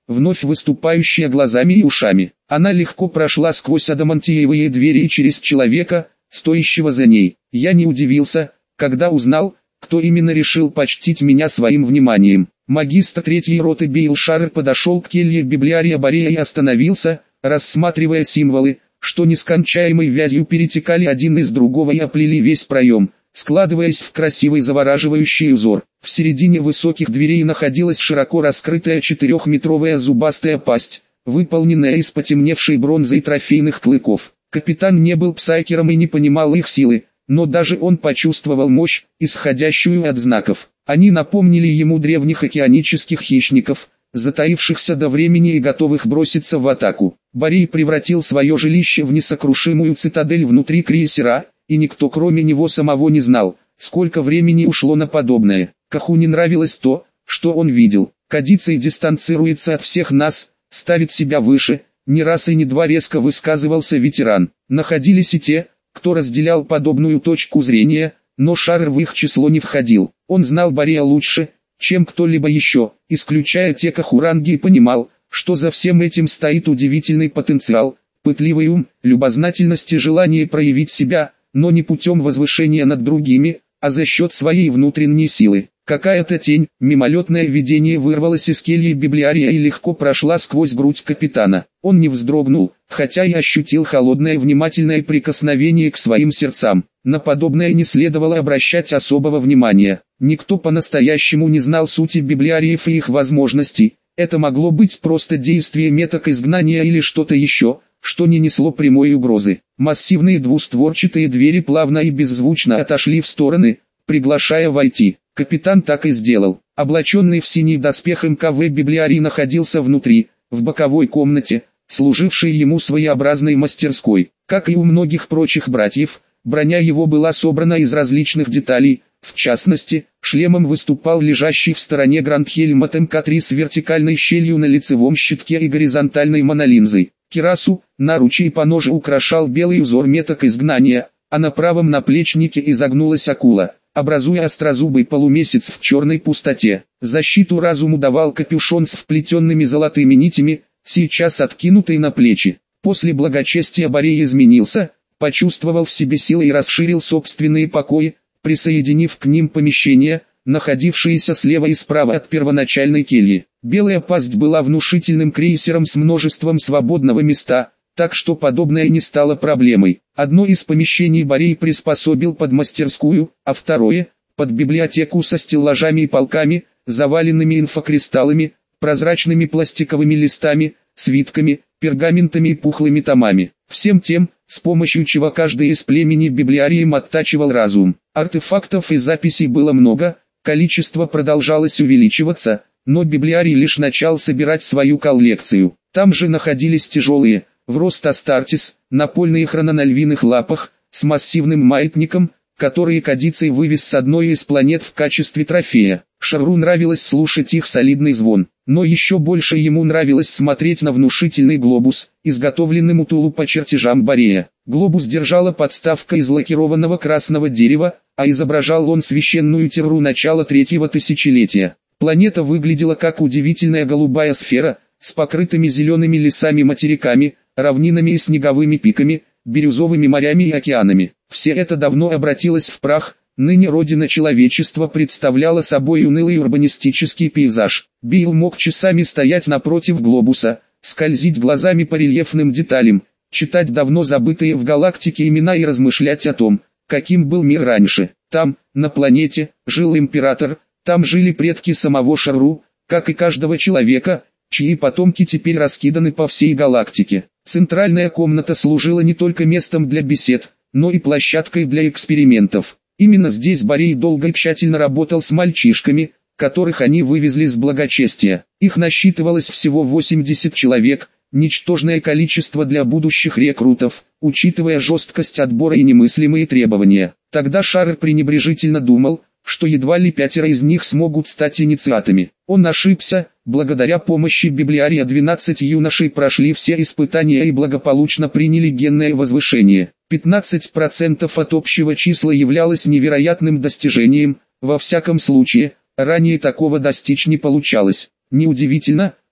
вновь выступающая глазами и ушами. Она легко прошла сквозь адамантиевые двери и через человека, стоящего за ней. Я не удивился, когда узнал, кто именно решил почтить меня своим вниманием. Магистр третьей роты Бейлшарр подошел к келье библиария Борея и остановился, рассматривая символы, что нескончаемой вязью перетекали один из другого и оплели весь проем, складываясь в красивый завораживающий узор. В середине высоких дверей находилась широко раскрытая четырехметровая зубастая пасть, выполненная из потемневшей бронзы и трофейных клыков. Капитан не был псайкером и не понимал их силы, но даже он почувствовал мощь, исходящую от знаков. Они напомнили ему древних океанических хищников, затаившихся до времени и готовых броситься в атаку. Борей превратил свое жилище в несокрушимую цитадель внутри крейсера, и никто кроме него самого не знал, сколько времени ушло на подобное. Каху не нравилось то, что он видел. Кадицей дистанцируется от всех нас, ставит себя выше, ни раз и ни два резко высказывался ветеран. Находились и те, кто разделял подобную точку зрения, но Шарр в их число не входил. Он знал Борея лучше, чем кто-либо еще, исключая те Кахуранги, и понимал, что за всем этим стоит удивительный потенциал, пытливый ум, любознательность и желание проявить себя, но не путем возвышения над другими, а за счет своей внутренней силы. Какая-то тень, мимолетное видение вырвалось из кельи библиария и легко прошла сквозь грудь капитана. Он не вздрогнул, хотя и ощутил холодное внимательное прикосновение к своим сердцам. На подобное не следовало обращать особого внимания. Никто по-настоящему не знал сути библиариев и их возможностей. Это могло быть просто действие меток изгнания или что-то еще, что не несло прямой угрозы. Массивные двустворчатые двери плавно и беззвучно отошли в стороны, приглашая войти. Капитан так и сделал. Облаченный в синий доспех МКВ библиарий находился внутри, в боковой комнате, служившей ему своеобразной мастерской. Как и у многих прочих братьев, броня его была собрана из различных деталей, в частности, шлемом выступал лежащий в стороне Грандхельм эм ка три с вертикальной щелью на лицевом щитке и горизонтальной монолинзой. Кирасу, наручи и поножи украшал белый узор меток изгнания, а на правом наплечнике изогнулась акула, образуя острозубый полумесяц в черной пустоте. Защиту разуму давал капюшон с вплетенными золотыми нитями, сейчас откинутый на плечи. После благочестия Борей изменился, почувствовал в себе силы и расширил собственные покои, присоединив к ним помещения, находившиеся слева и справа от первоначальной кельи. Белая пасть была внушительным крейсером с множеством свободного места, так что подобное не стало проблемой. Одно из помещений Борей приспособил под мастерскую, а второе – под библиотеку со стеллажами и полками, заваленными инфокристаллами, прозрачными пластиковыми листами, свитками, пергаментами и пухлыми томами. Всем тем, с помощью чего каждый из племени библиарием оттачивал разум. Артефактов и записей было много, количество продолжалось увеличиваться, но библиарий лишь начал собирать свою коллекцию. Там же находились тяжелые, в рост Астартис, напольные хроно на львиных лапах, с массивным маятником, который Кадицей вывез с одной из планет в качестве трофея. Шарру нравилось слушать их солидный звон, но еще больше ему нравилось смотреть на внушительный глобус, изготовленный Мутулу по чертежам Борея. Глобус держала подставка из лакированного красного дерева, а изображал он священную Терру начала третьего тысячелетия. Планета выглядела как удивительная голубая сфера, с покрытыми зелеными лесами-материками, равнинами и снеговыми пиками, бирюзовыми морями и океанами. Все это давно обратилось в прах, ныне родина человечества представляла собой унылый урбанистический пейзаж. Билл мог часами стоять напротив глобуса, скользить глазами по рельефным деталям, читать давно забытые в галактике имена и размышлять о том, каким был мир раньше. Там, на планете, жил император, там жили предки самого Шарру, как и каждого человека, чьи потомки теперь раскиданы по всей галактике. Центральная комната служила не только местом для бесед, но и площадкой для экспериментов. Именно здесь Борей долго и тщательно работал с мальчишками, которых они вывезли с благочестия. Их насчитывалось всего восемьдесят человек, ничтожное количество для будущих рекрутов, учитывая жесткость отбора и немыслимые требования. Тогда Шарр пренебрежительно думал, что едва ли пятеро из них смогут стать инициатами. Он ошибся, благодаря помощи библиария двенадцать юношей прошли все испытания и благополучно приняли генное возвышение. пятнадцать процентов от общего числа являлось невероятным достижением, во всяком случае, ранее такого достичь не получалось. Неудивительно,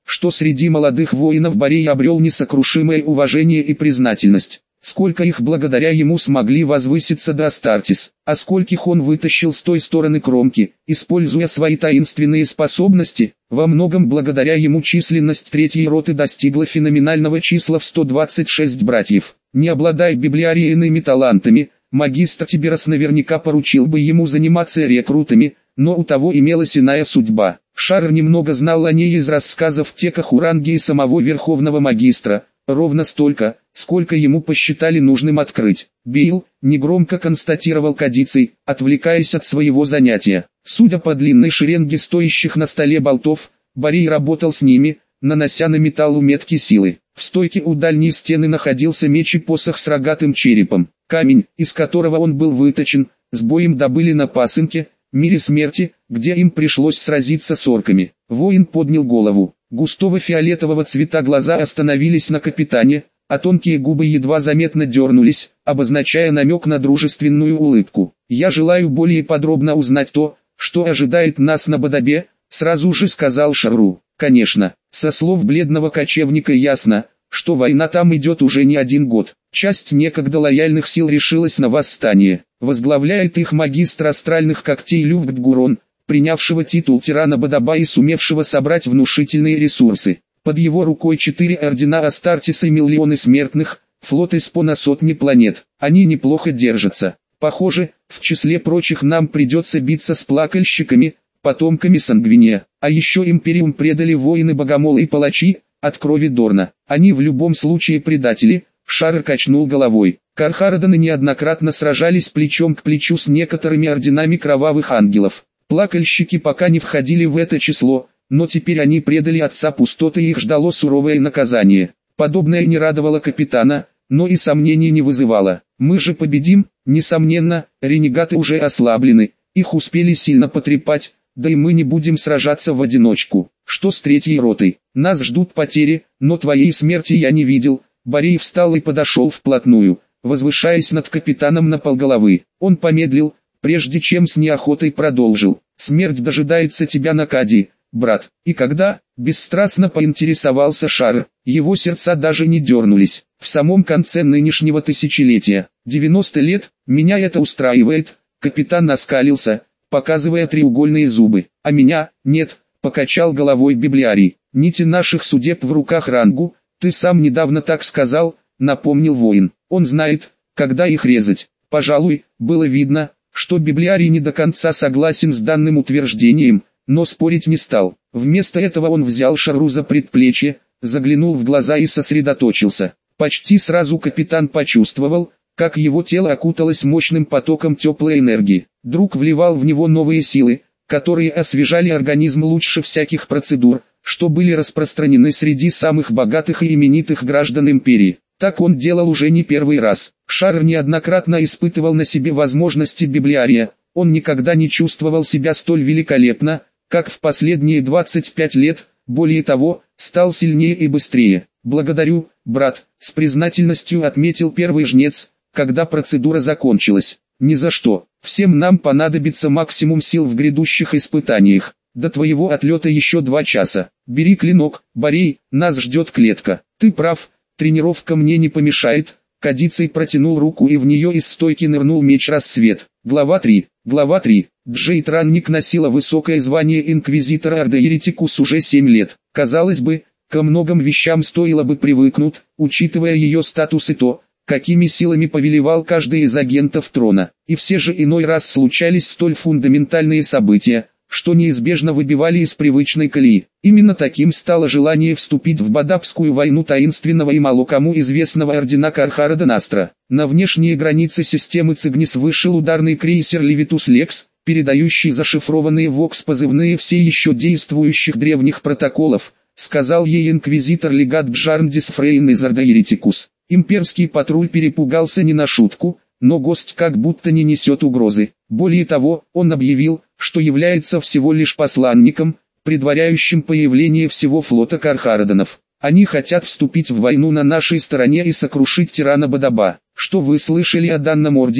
что среди молодых воинов Борей обрел несокрушимое уважение и признательность. Сколько их благодаря ему смогли возвыситься до Астартис, а скольких он вытащил с той стороны кромки, используя свои таинственные способности. Во многом благодаря ему численность третьей роты достигла феноменального числа в сто двадцать шесть братьев. Не обладая библиарией и иными талантами, магистр Тиберас наверняка поручил бы ему заниматься рекрутами, но у того имелась иная судьба. Шарр немного знал о ней из рассказов в теках Уранги и самого Верховного Магистра, ровно столько, сколько ему посчитали нужным открыть. Бейл негромко констатировал Кадиций, отвлекаясь от своего занятия. Судя по длинной шеренге стоящих на столе болтов, Борей работал с ними, нанося на металл метки силы. В стойке у дальней стены находился меч и посох с рогатым черепом. Камень, из которого он был выточен, с боем добыли на пасынке, мире смерти, где им пришлось сразиться с орками. Воин поднял голову. Густого фиолетового цвета глаза остановились на капитане, а тонкие губы едва заметно дернулись, обозначая намек на дружественную улыбку. «Я желаю более подробно узнать то, что ожидает нас на Бадабе», — сразу же сказал Шарру. «Конечно, со слов бледного кочевника ясно, что война там идет уже не один год. Часть некогда лояльных сил решилась на восстание. Возглавляет их магистр астральных когтей Люфтгурон, принявшего титул тирана Бадаба и сумевшего собрать внушительные ресурсы. Под его рукой четыре ордена Астартиса и миллионы смертных, флот Испо на сотни планет. Они неплохо держатся. Похоже, в числе прочих нам придется биться с плакальщиками, потомками Сангвиния. А еще Империум предали воины-богомолы и палачи, от крови Дорна. Они в любом случае предатели. Шарр качнул головой. Кархараданы неоднократно сражались плечом к плечу с некоторыми орденами кровавых ангелов. Плакальщики пока не входили в это число, но теперь они предали отца пустоты и их ждало суровое наказание. Подобное не радовало капитана, но и сомнений не вызывало. Мы же победим, несомненно, ренегаты уже ослаблены, их успели сильно потрепать, да и мы не будем сражаться в одиночку. Что с третьей ротой? Нас ждут потери, но твоей смерти я не видел. Борей встал и подошел вплотную, возвышаясь над капитаном на полголовы. Он помедлил, прежде чем с неохотой продолжил. «Смерть дожидается тебя на Кади, брат». «И когда?» — бесстрастно поинтересовался Шарр. Его сердца даже не дернулись. «В самом конце нынешнего тысячелетия. девяносто лет, меня это устраивает». Капитан оскалился, показывая треугольные зубы. «А меня, нет», — покачал головой библиарий. «Нити наших судеб в руках Рангу, ты сам недавно так сказал», — напомнил воин. «Он знает, когда их резать». Пожалуй, было видно, что библиарий не до конца согласен с данным утверждением, но спорить не стал. Вместо этого он взял Шарру за предплечье, заглянул в глаза и сосредоточился. Почти сразу капитан почувствовал, как его тело окуталось мощным потоком теплой энергии. Друг вливал в него новые силы, которые освежали организм лучше всяких процедур, что были распространены среди самых богатых и именитых граждан империи. Так он делал уже не первый раз. Шарр неоднократно испытывал на себе возможности библиария. Он никогда не чувствовал себя столь великолепно, как в последние двадцать пять лет, более того, стал сильнее и быстрее. «Благодарю, брат», — с признательностью отметил первый жнец, когда процедура закончилась. «Ни за что. Всем нам понадобится максимум сил в грядущих испытаниях. До твоего отлета еще два часа. Бери клинок, Борей, нас ждет клетка». «Ты прав, тренировка мне не помешает». Кадиций протянул руку и в нее из стойки нырнул меч рассвет. Глава три. Глава три. Джейд Ранник носила высокое звание инквизитора Орды Еретикус уже семь лет. Казалось бы, ко многим вещам стоило бы привыкнуть, учитывая ее статус и то, какими силами повелевал каждый из агентов трона. И все же иной раз случались столь фундаментальные события, что неизбежно выбивали из привычной колеи. Именно таким стало желание вступить в Бадабскую войну таинственного и мало кому известного ордена Кархарада Настра. На внешние границы системы Цигнис вышел ударный крейсер Левитус Лекс, передающий зашифрованные вокс-позывные все еще действующих древних протоколов, сказал ей инквизитор легат Джарндис Фрейн из Орда Еретикус. Имперский патруль перепугался не на шутку, но гость как будто не несет угрозы. Более того, он объявил, что является всего лишь посланником, предваряющим появление всего флота Кархараданов. Они хотят вступить в войну на нашей стороне и сокрушить тирана Бадаба. Что вы слышали о данном ордене?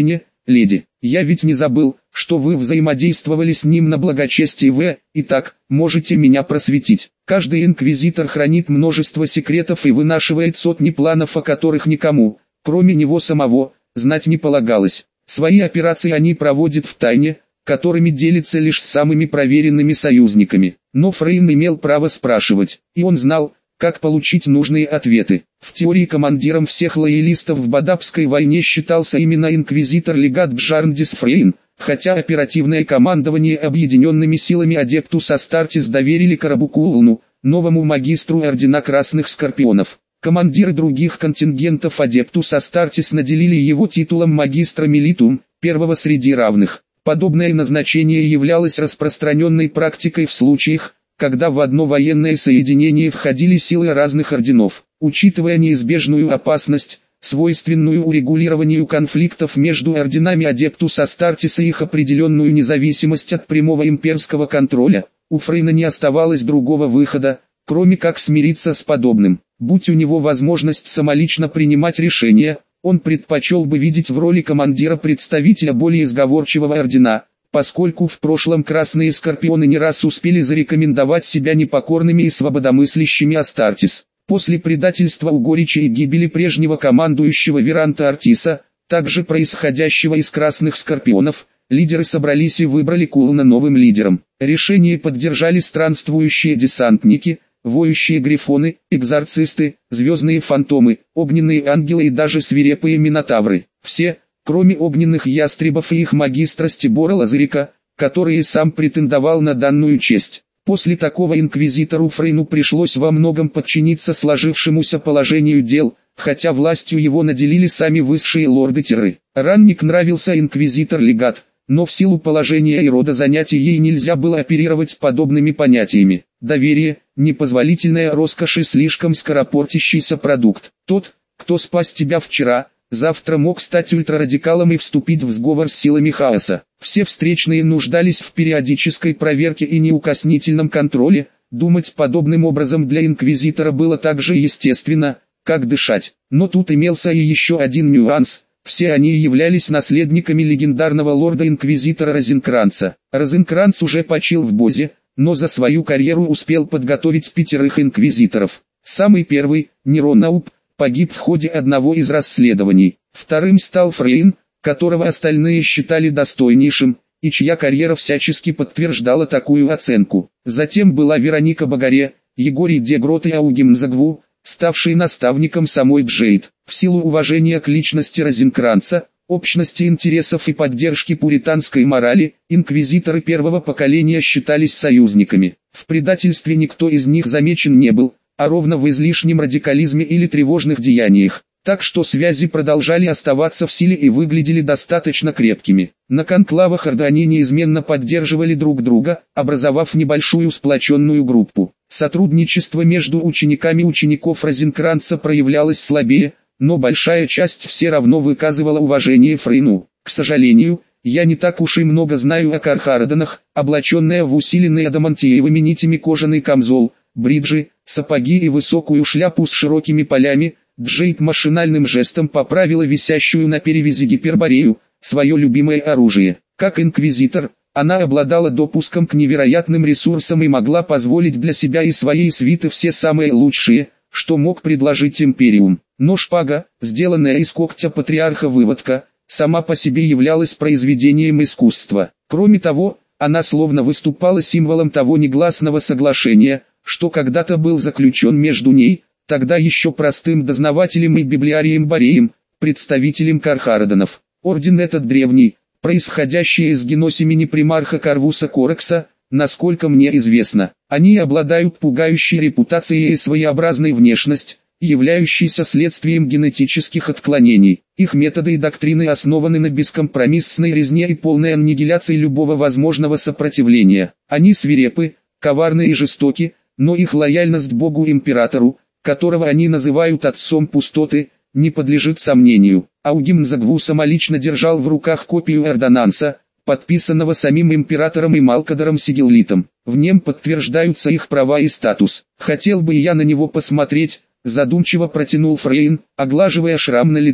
леди. Я ведь не забыл, что вы взаимодействовали с ним на благочестие В. Итак, можете меня просветить. Каждый инквизитор хранит множество секретов и вынашивает сотни планов, о которых никому, кроме него самого, знать не полагалось. Свои операции они проводят в тайне, которыми делятся лишь с самыми проверенными союзниками. Но Фрейн имел право спрашивать, и он знал, как получить нужные ответы. В теории командиром всех лоялистов в Бадабской войне считался именно инквизитор-легат Бжарндис Фрейн, хотя оперативное командование объединенными силами Адептус Астартес доверили Карабукулну, новому магистру Ордена Красных Скорпионов. Командиры других контингентов Адептус Астартес наделили его титулом магистра Милитум, первого среди равных. Подобное назначение являлось распространенной практикой в случаях, когда в одно военное соединение входили силы разных орденов. Учитывая неизбежную опасность, свойственную урегулированию конфликтов между орденами Адептус Астартес и их определенную независимость от прямого имперского контроля, у Фрейна не оставалось другого выхода, кроме как смириться с подобным. Будь у него возможность самолично принимать решения, он предпочел бы видеть в роли командира представителя более сговорчивого ордена, поскольку в прошлом Красные Скорпионы не раз успели зарекомендовать себя непокорными и свободомыслящими Астартес. После предательства Угорича и гибели прежнего командующего Веранта Артиса, также происходящего из Красных Скорпионов, лидеры собрались и выбрали Кулна новым лидером. Решение поддержали странствующие десантники, воющие грифоны, экзорцисты, звездные фантомы, огненные ангелы и даже свирепые минотавры. Все, кроме огненных ястребов и их магистра Стибора Лазарика, который и сам претендовал на данную честь. После такого инквизитору Фрейну пришлось во многом подчиниться сложившемуся положению дел, хотя властью его наделили сами высшие лорды-тиры. Ранник нравился инквизитор-легат, но в силу положения и рода занятий ей нельзя было оперировать подобными понятиями. Доверие, непозволительная роскошь и слишком скоропортящийся продукт. Тот, кто спас тебя вчера, завтра мог стать ультрарадикалом и вступить в сговор с силами хаоса. Все встречные нуждались в периодической проверке и неукоснительном контроле. Думать подобным образом для инквизитора было так же естественно, как дышать. Но тут имелся и еще один нюанс. Все они являлись наследниками легендарного лорда-инквизитора Розенкранца. Розенкранц уже почил в Бозе, но за свою карьеру успел подготовить пятерых инквизиторов. Самый первый, Нерон Науп, погиб в ходе одного из расследований. Вторым стал Фрейн, которого остальные считали достойнейшим, и чья карьера всячески подтверждала такую оценку. Затем была Вероника Багаре, Егорий Дегрот и Аугим Загву, ставший наставником самой Джейд. В силу уважения к личности Розенкранца, общности интересов и поддержки пуританской морали, инквизиторы первого поколения считались союзниками. В предательстве никто из них замечен не был, а ровно в излишнем радикализме или тревожных деяниях. Так что связи продолжали оставаться в силе и выглядели достаточно крепкими. На конклавах ордане неизменно поддерживали друг друга, образовав небольшую сплоченную группу. Сотрудничество между учениками учеников Розенкранца проявлялось слабее, но большая часть все равно выказывала уважение Фрейну. К сожалению, я не так уж и много знаю о Кархараденах, облаченная в усиленный адамантиевыми нитями кожаный камзол, бриджи, сапоги и высокую шляпу с широкими полями. Джейд машинальным жестом поправила висящую на перевязи гиперборею, свое любимое оружие. Как инквизитор, она обладала допуском к невероятным ресурсам и могла позволить для себя и своей свиты все самые лучшие, что мог предложить Империум. Но шпага, сделанная из когтя патриарха-выводка, сама по себе являлась произведением искусства. Кроме того, она словно выступала символом того негласного соглашения, что когда-то был заключен между ней, тогда еще простым дознавателем и библиарием Бореем, представителем Кархараденов. Орден этот древний, происходящий из геносемени примарха Карвуса Корекса, насколько мне известно. Они обладают пугающей репутацией и своеобразной внешностью, являющейся следствием генетических отклонений. Их методы и доктрины основаны на бескомпромиссной резне и полной аннигиляции любого возможного сопротивления. Они свирепы, коварны и жестоки, но их лояльность Богу-Императору, которого они называют отцом пустоты, не подлежит сомнению. Аугим Загву самолично держал в руках копию ордонанса, подписанного самим императором и Малкадором Сигиллитом. В нем подтверждаются их права и статус. Хотел бы я на него посмотреть, задумчиво протянул Фрейн, оглаживая шрам на лице.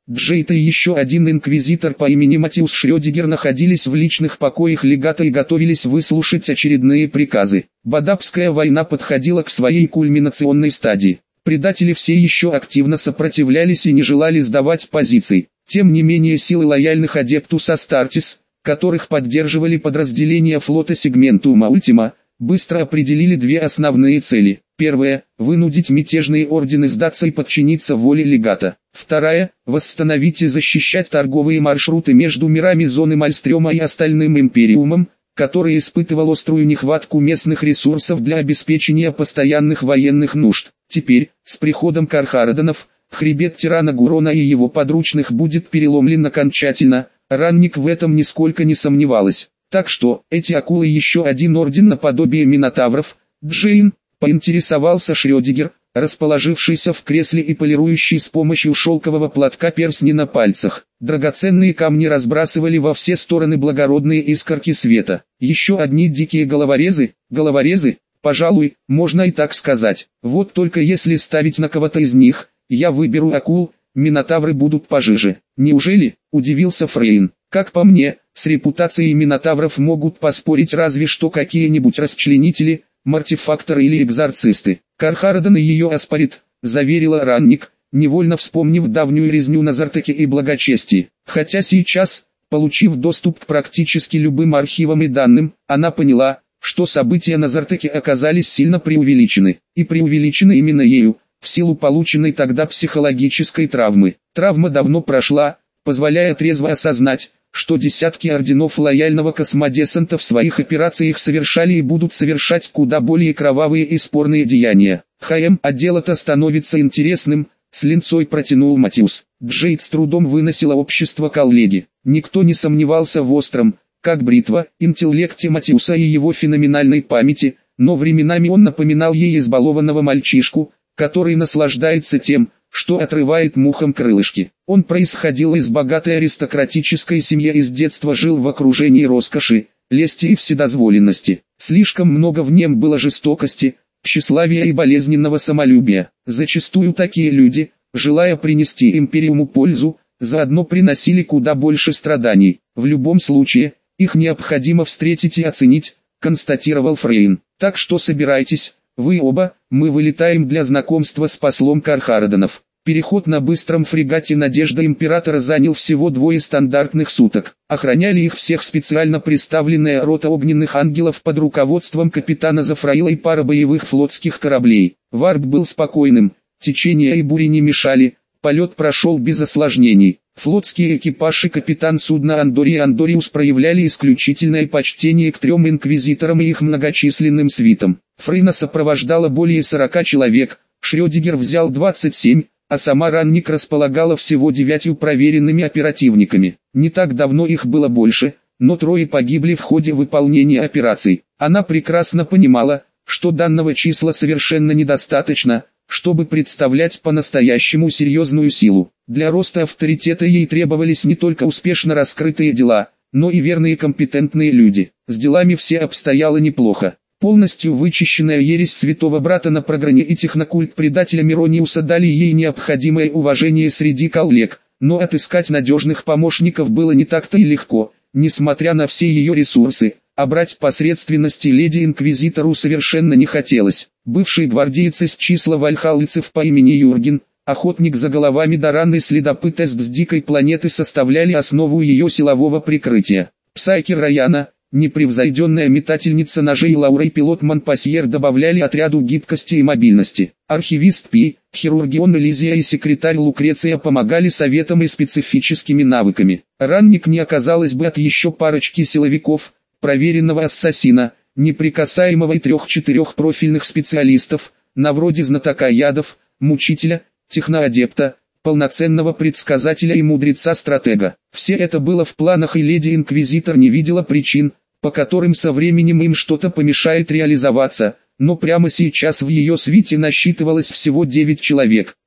Джейт и еще один инквизитор по имени Матиус Шрёдингер находились в личных покоях легата и готовились выслушать очередные приказы. Бадабская война подходила к своей кульминационной стадии. Предатели все еще активно сопротивлялись и не желали сдавать позиций. Тем не менее силы лояльных Адептус Астартес, которых поддерживали подразделения флота Сегментума Ультима, быстро определили две основные цели. Первая – вынудить мятежные ордены сдаться и подчиниться воле легата. Вторая – восстановить и защищать торговые маршруты между мирами зоны Мальстрёма и остальным Империумом, который испытывал острую нехватку местных ресурсов для обеспечения постоянных военных нужд. Теперь, с приходом Кархарадонов, хребет тирана Гурона и его подручных будет переломлен окончательно, Ранник в этом нисколько не сомневалась. Так что, эти акулы еще один орден наподобие Минотавров, Джейн, поинтересовался Шрёдингер, расположившийся в кресле и полирующий с помощью шелкового платка перстни на пальцах. Драгоценные камни разбрасывали во все стороны благородные искорки света. Еще одни дикие головорезы, головорезы, пожалуй, можно и так сказать. Вот только если ставить на кого-то из них, я выберу акул, Минотавры будут пожиже. Неужели? Удивился Фрейн. Как по мне, с репутацией Минотавров могут поспорить разве что какие-нибудь расчленители, мартефакторы или экзорцисты. Кархарадон ее оспорит, заверила Ранник, невольно вспомнив давнюю резню на Зартеке и благочестии. Хотя сейчас, получив доступ к практически любым архивам и данным, она поняла, что события на Зартеке оказались сильно преувеличены. И преувеличены именно ею, в силу полученной тогда психологической травмы. Травма давно прошла, позволяя трезво осознать, что десятки орденов лояльного космодесанта в своих операциях совершали и будут совершать куда более кровавые и спорные деяния. ХМ, а дело-то становится интересным, с линцой протянул Матиус. Джейд с трудом выносила общество коллеги. Никто не сомневался в остром, как бритва, интеллекте Матиуса и его феноменальной памяти, но временами он напоминал ей избалованного мальчишку, который наслаждается тем, что отрывает мухам крылышки. Он происходил из богатой аристократической семьи и с детства жил в окружении роскоши, лести и вседозволенности. Слишком много в нем было жестокости, тщеславия и болезненного самолюбия. Зачастую такие люди, желая принести Империуму пользу, заодно приносили куда больше страданий. В любом случае, их необходимо встретить и оценить, констатировал Фрейн. Так что собирайтесь, вы оба, мы вылетаем для знакомства с послом Кархарадонов. Переход на быстром фрегате «Надежда Императора» занял всего двое стандартных суток. Охраняли их всех специально представленная рота огненных ангелов под руководством капитана Зафраила и пара боевых флотских кораблей. Варп был спокойным, течение и бури не мешали, полет прошел без осложнений. Флотский экипаж и капитан судна Андори и Андориус проявляли исключительное почтение к трем инквизиторам и их многочисленным свитам. Фрейна сопровождало более сорока человек, Шрёдингер взял двадцать семь, а сама Ранник располагала всего девятью проверенными оперативниками. Не так давно их было больше, но трое погибли в ходе выполнения операций. Она прекрасно понимала, что данного числа совершенно недостаточно, чтобы представлять по-настоящему серьезную силу. Для роста авторитета ей требовались не только успешно раскрытые дела, но и верные и компетентные люди. С делами все обстояло неплохо. Полностью вычищенная ересь святого брата на програне и технокульт предателя Мирониуса дали ей необходимое уважение среди коллег, но отыскать надежных помощников было не так-то и легко, несмотря на все ее ресурсы, а брать посредственности леди-инквизитору совершенно не хотелось. Бывший гвардеец из числа вальхалльцев по имени Юрген, охотник за головами Даран и следопыт Эсп с дикой планеты составляли основу ее силового прикрытия. Псайкер Раяна, непревзойденная метательница ножей Лаурей пилот Монпасьер добавляли отряду гибкости и мобильности. Архивист Пи, хирургион Элизия и секретарь Лукреция помогали советам и специфическими навыками. Ранник не оказалось бы от еще парочки силовиков, проверенного ассасина, неприкасаемого и трех-четырех профильных специалистов, на вроде знатока ядов, мучителя, техноадепта, полноценного предсказателя и мудреца-стратега. Все это было в планах, и леди-инквизитор не видела причин, по которым со временем им что-то помешает реализоваться, но прямо сейчас в ее свите насчитывалось всего девять человек.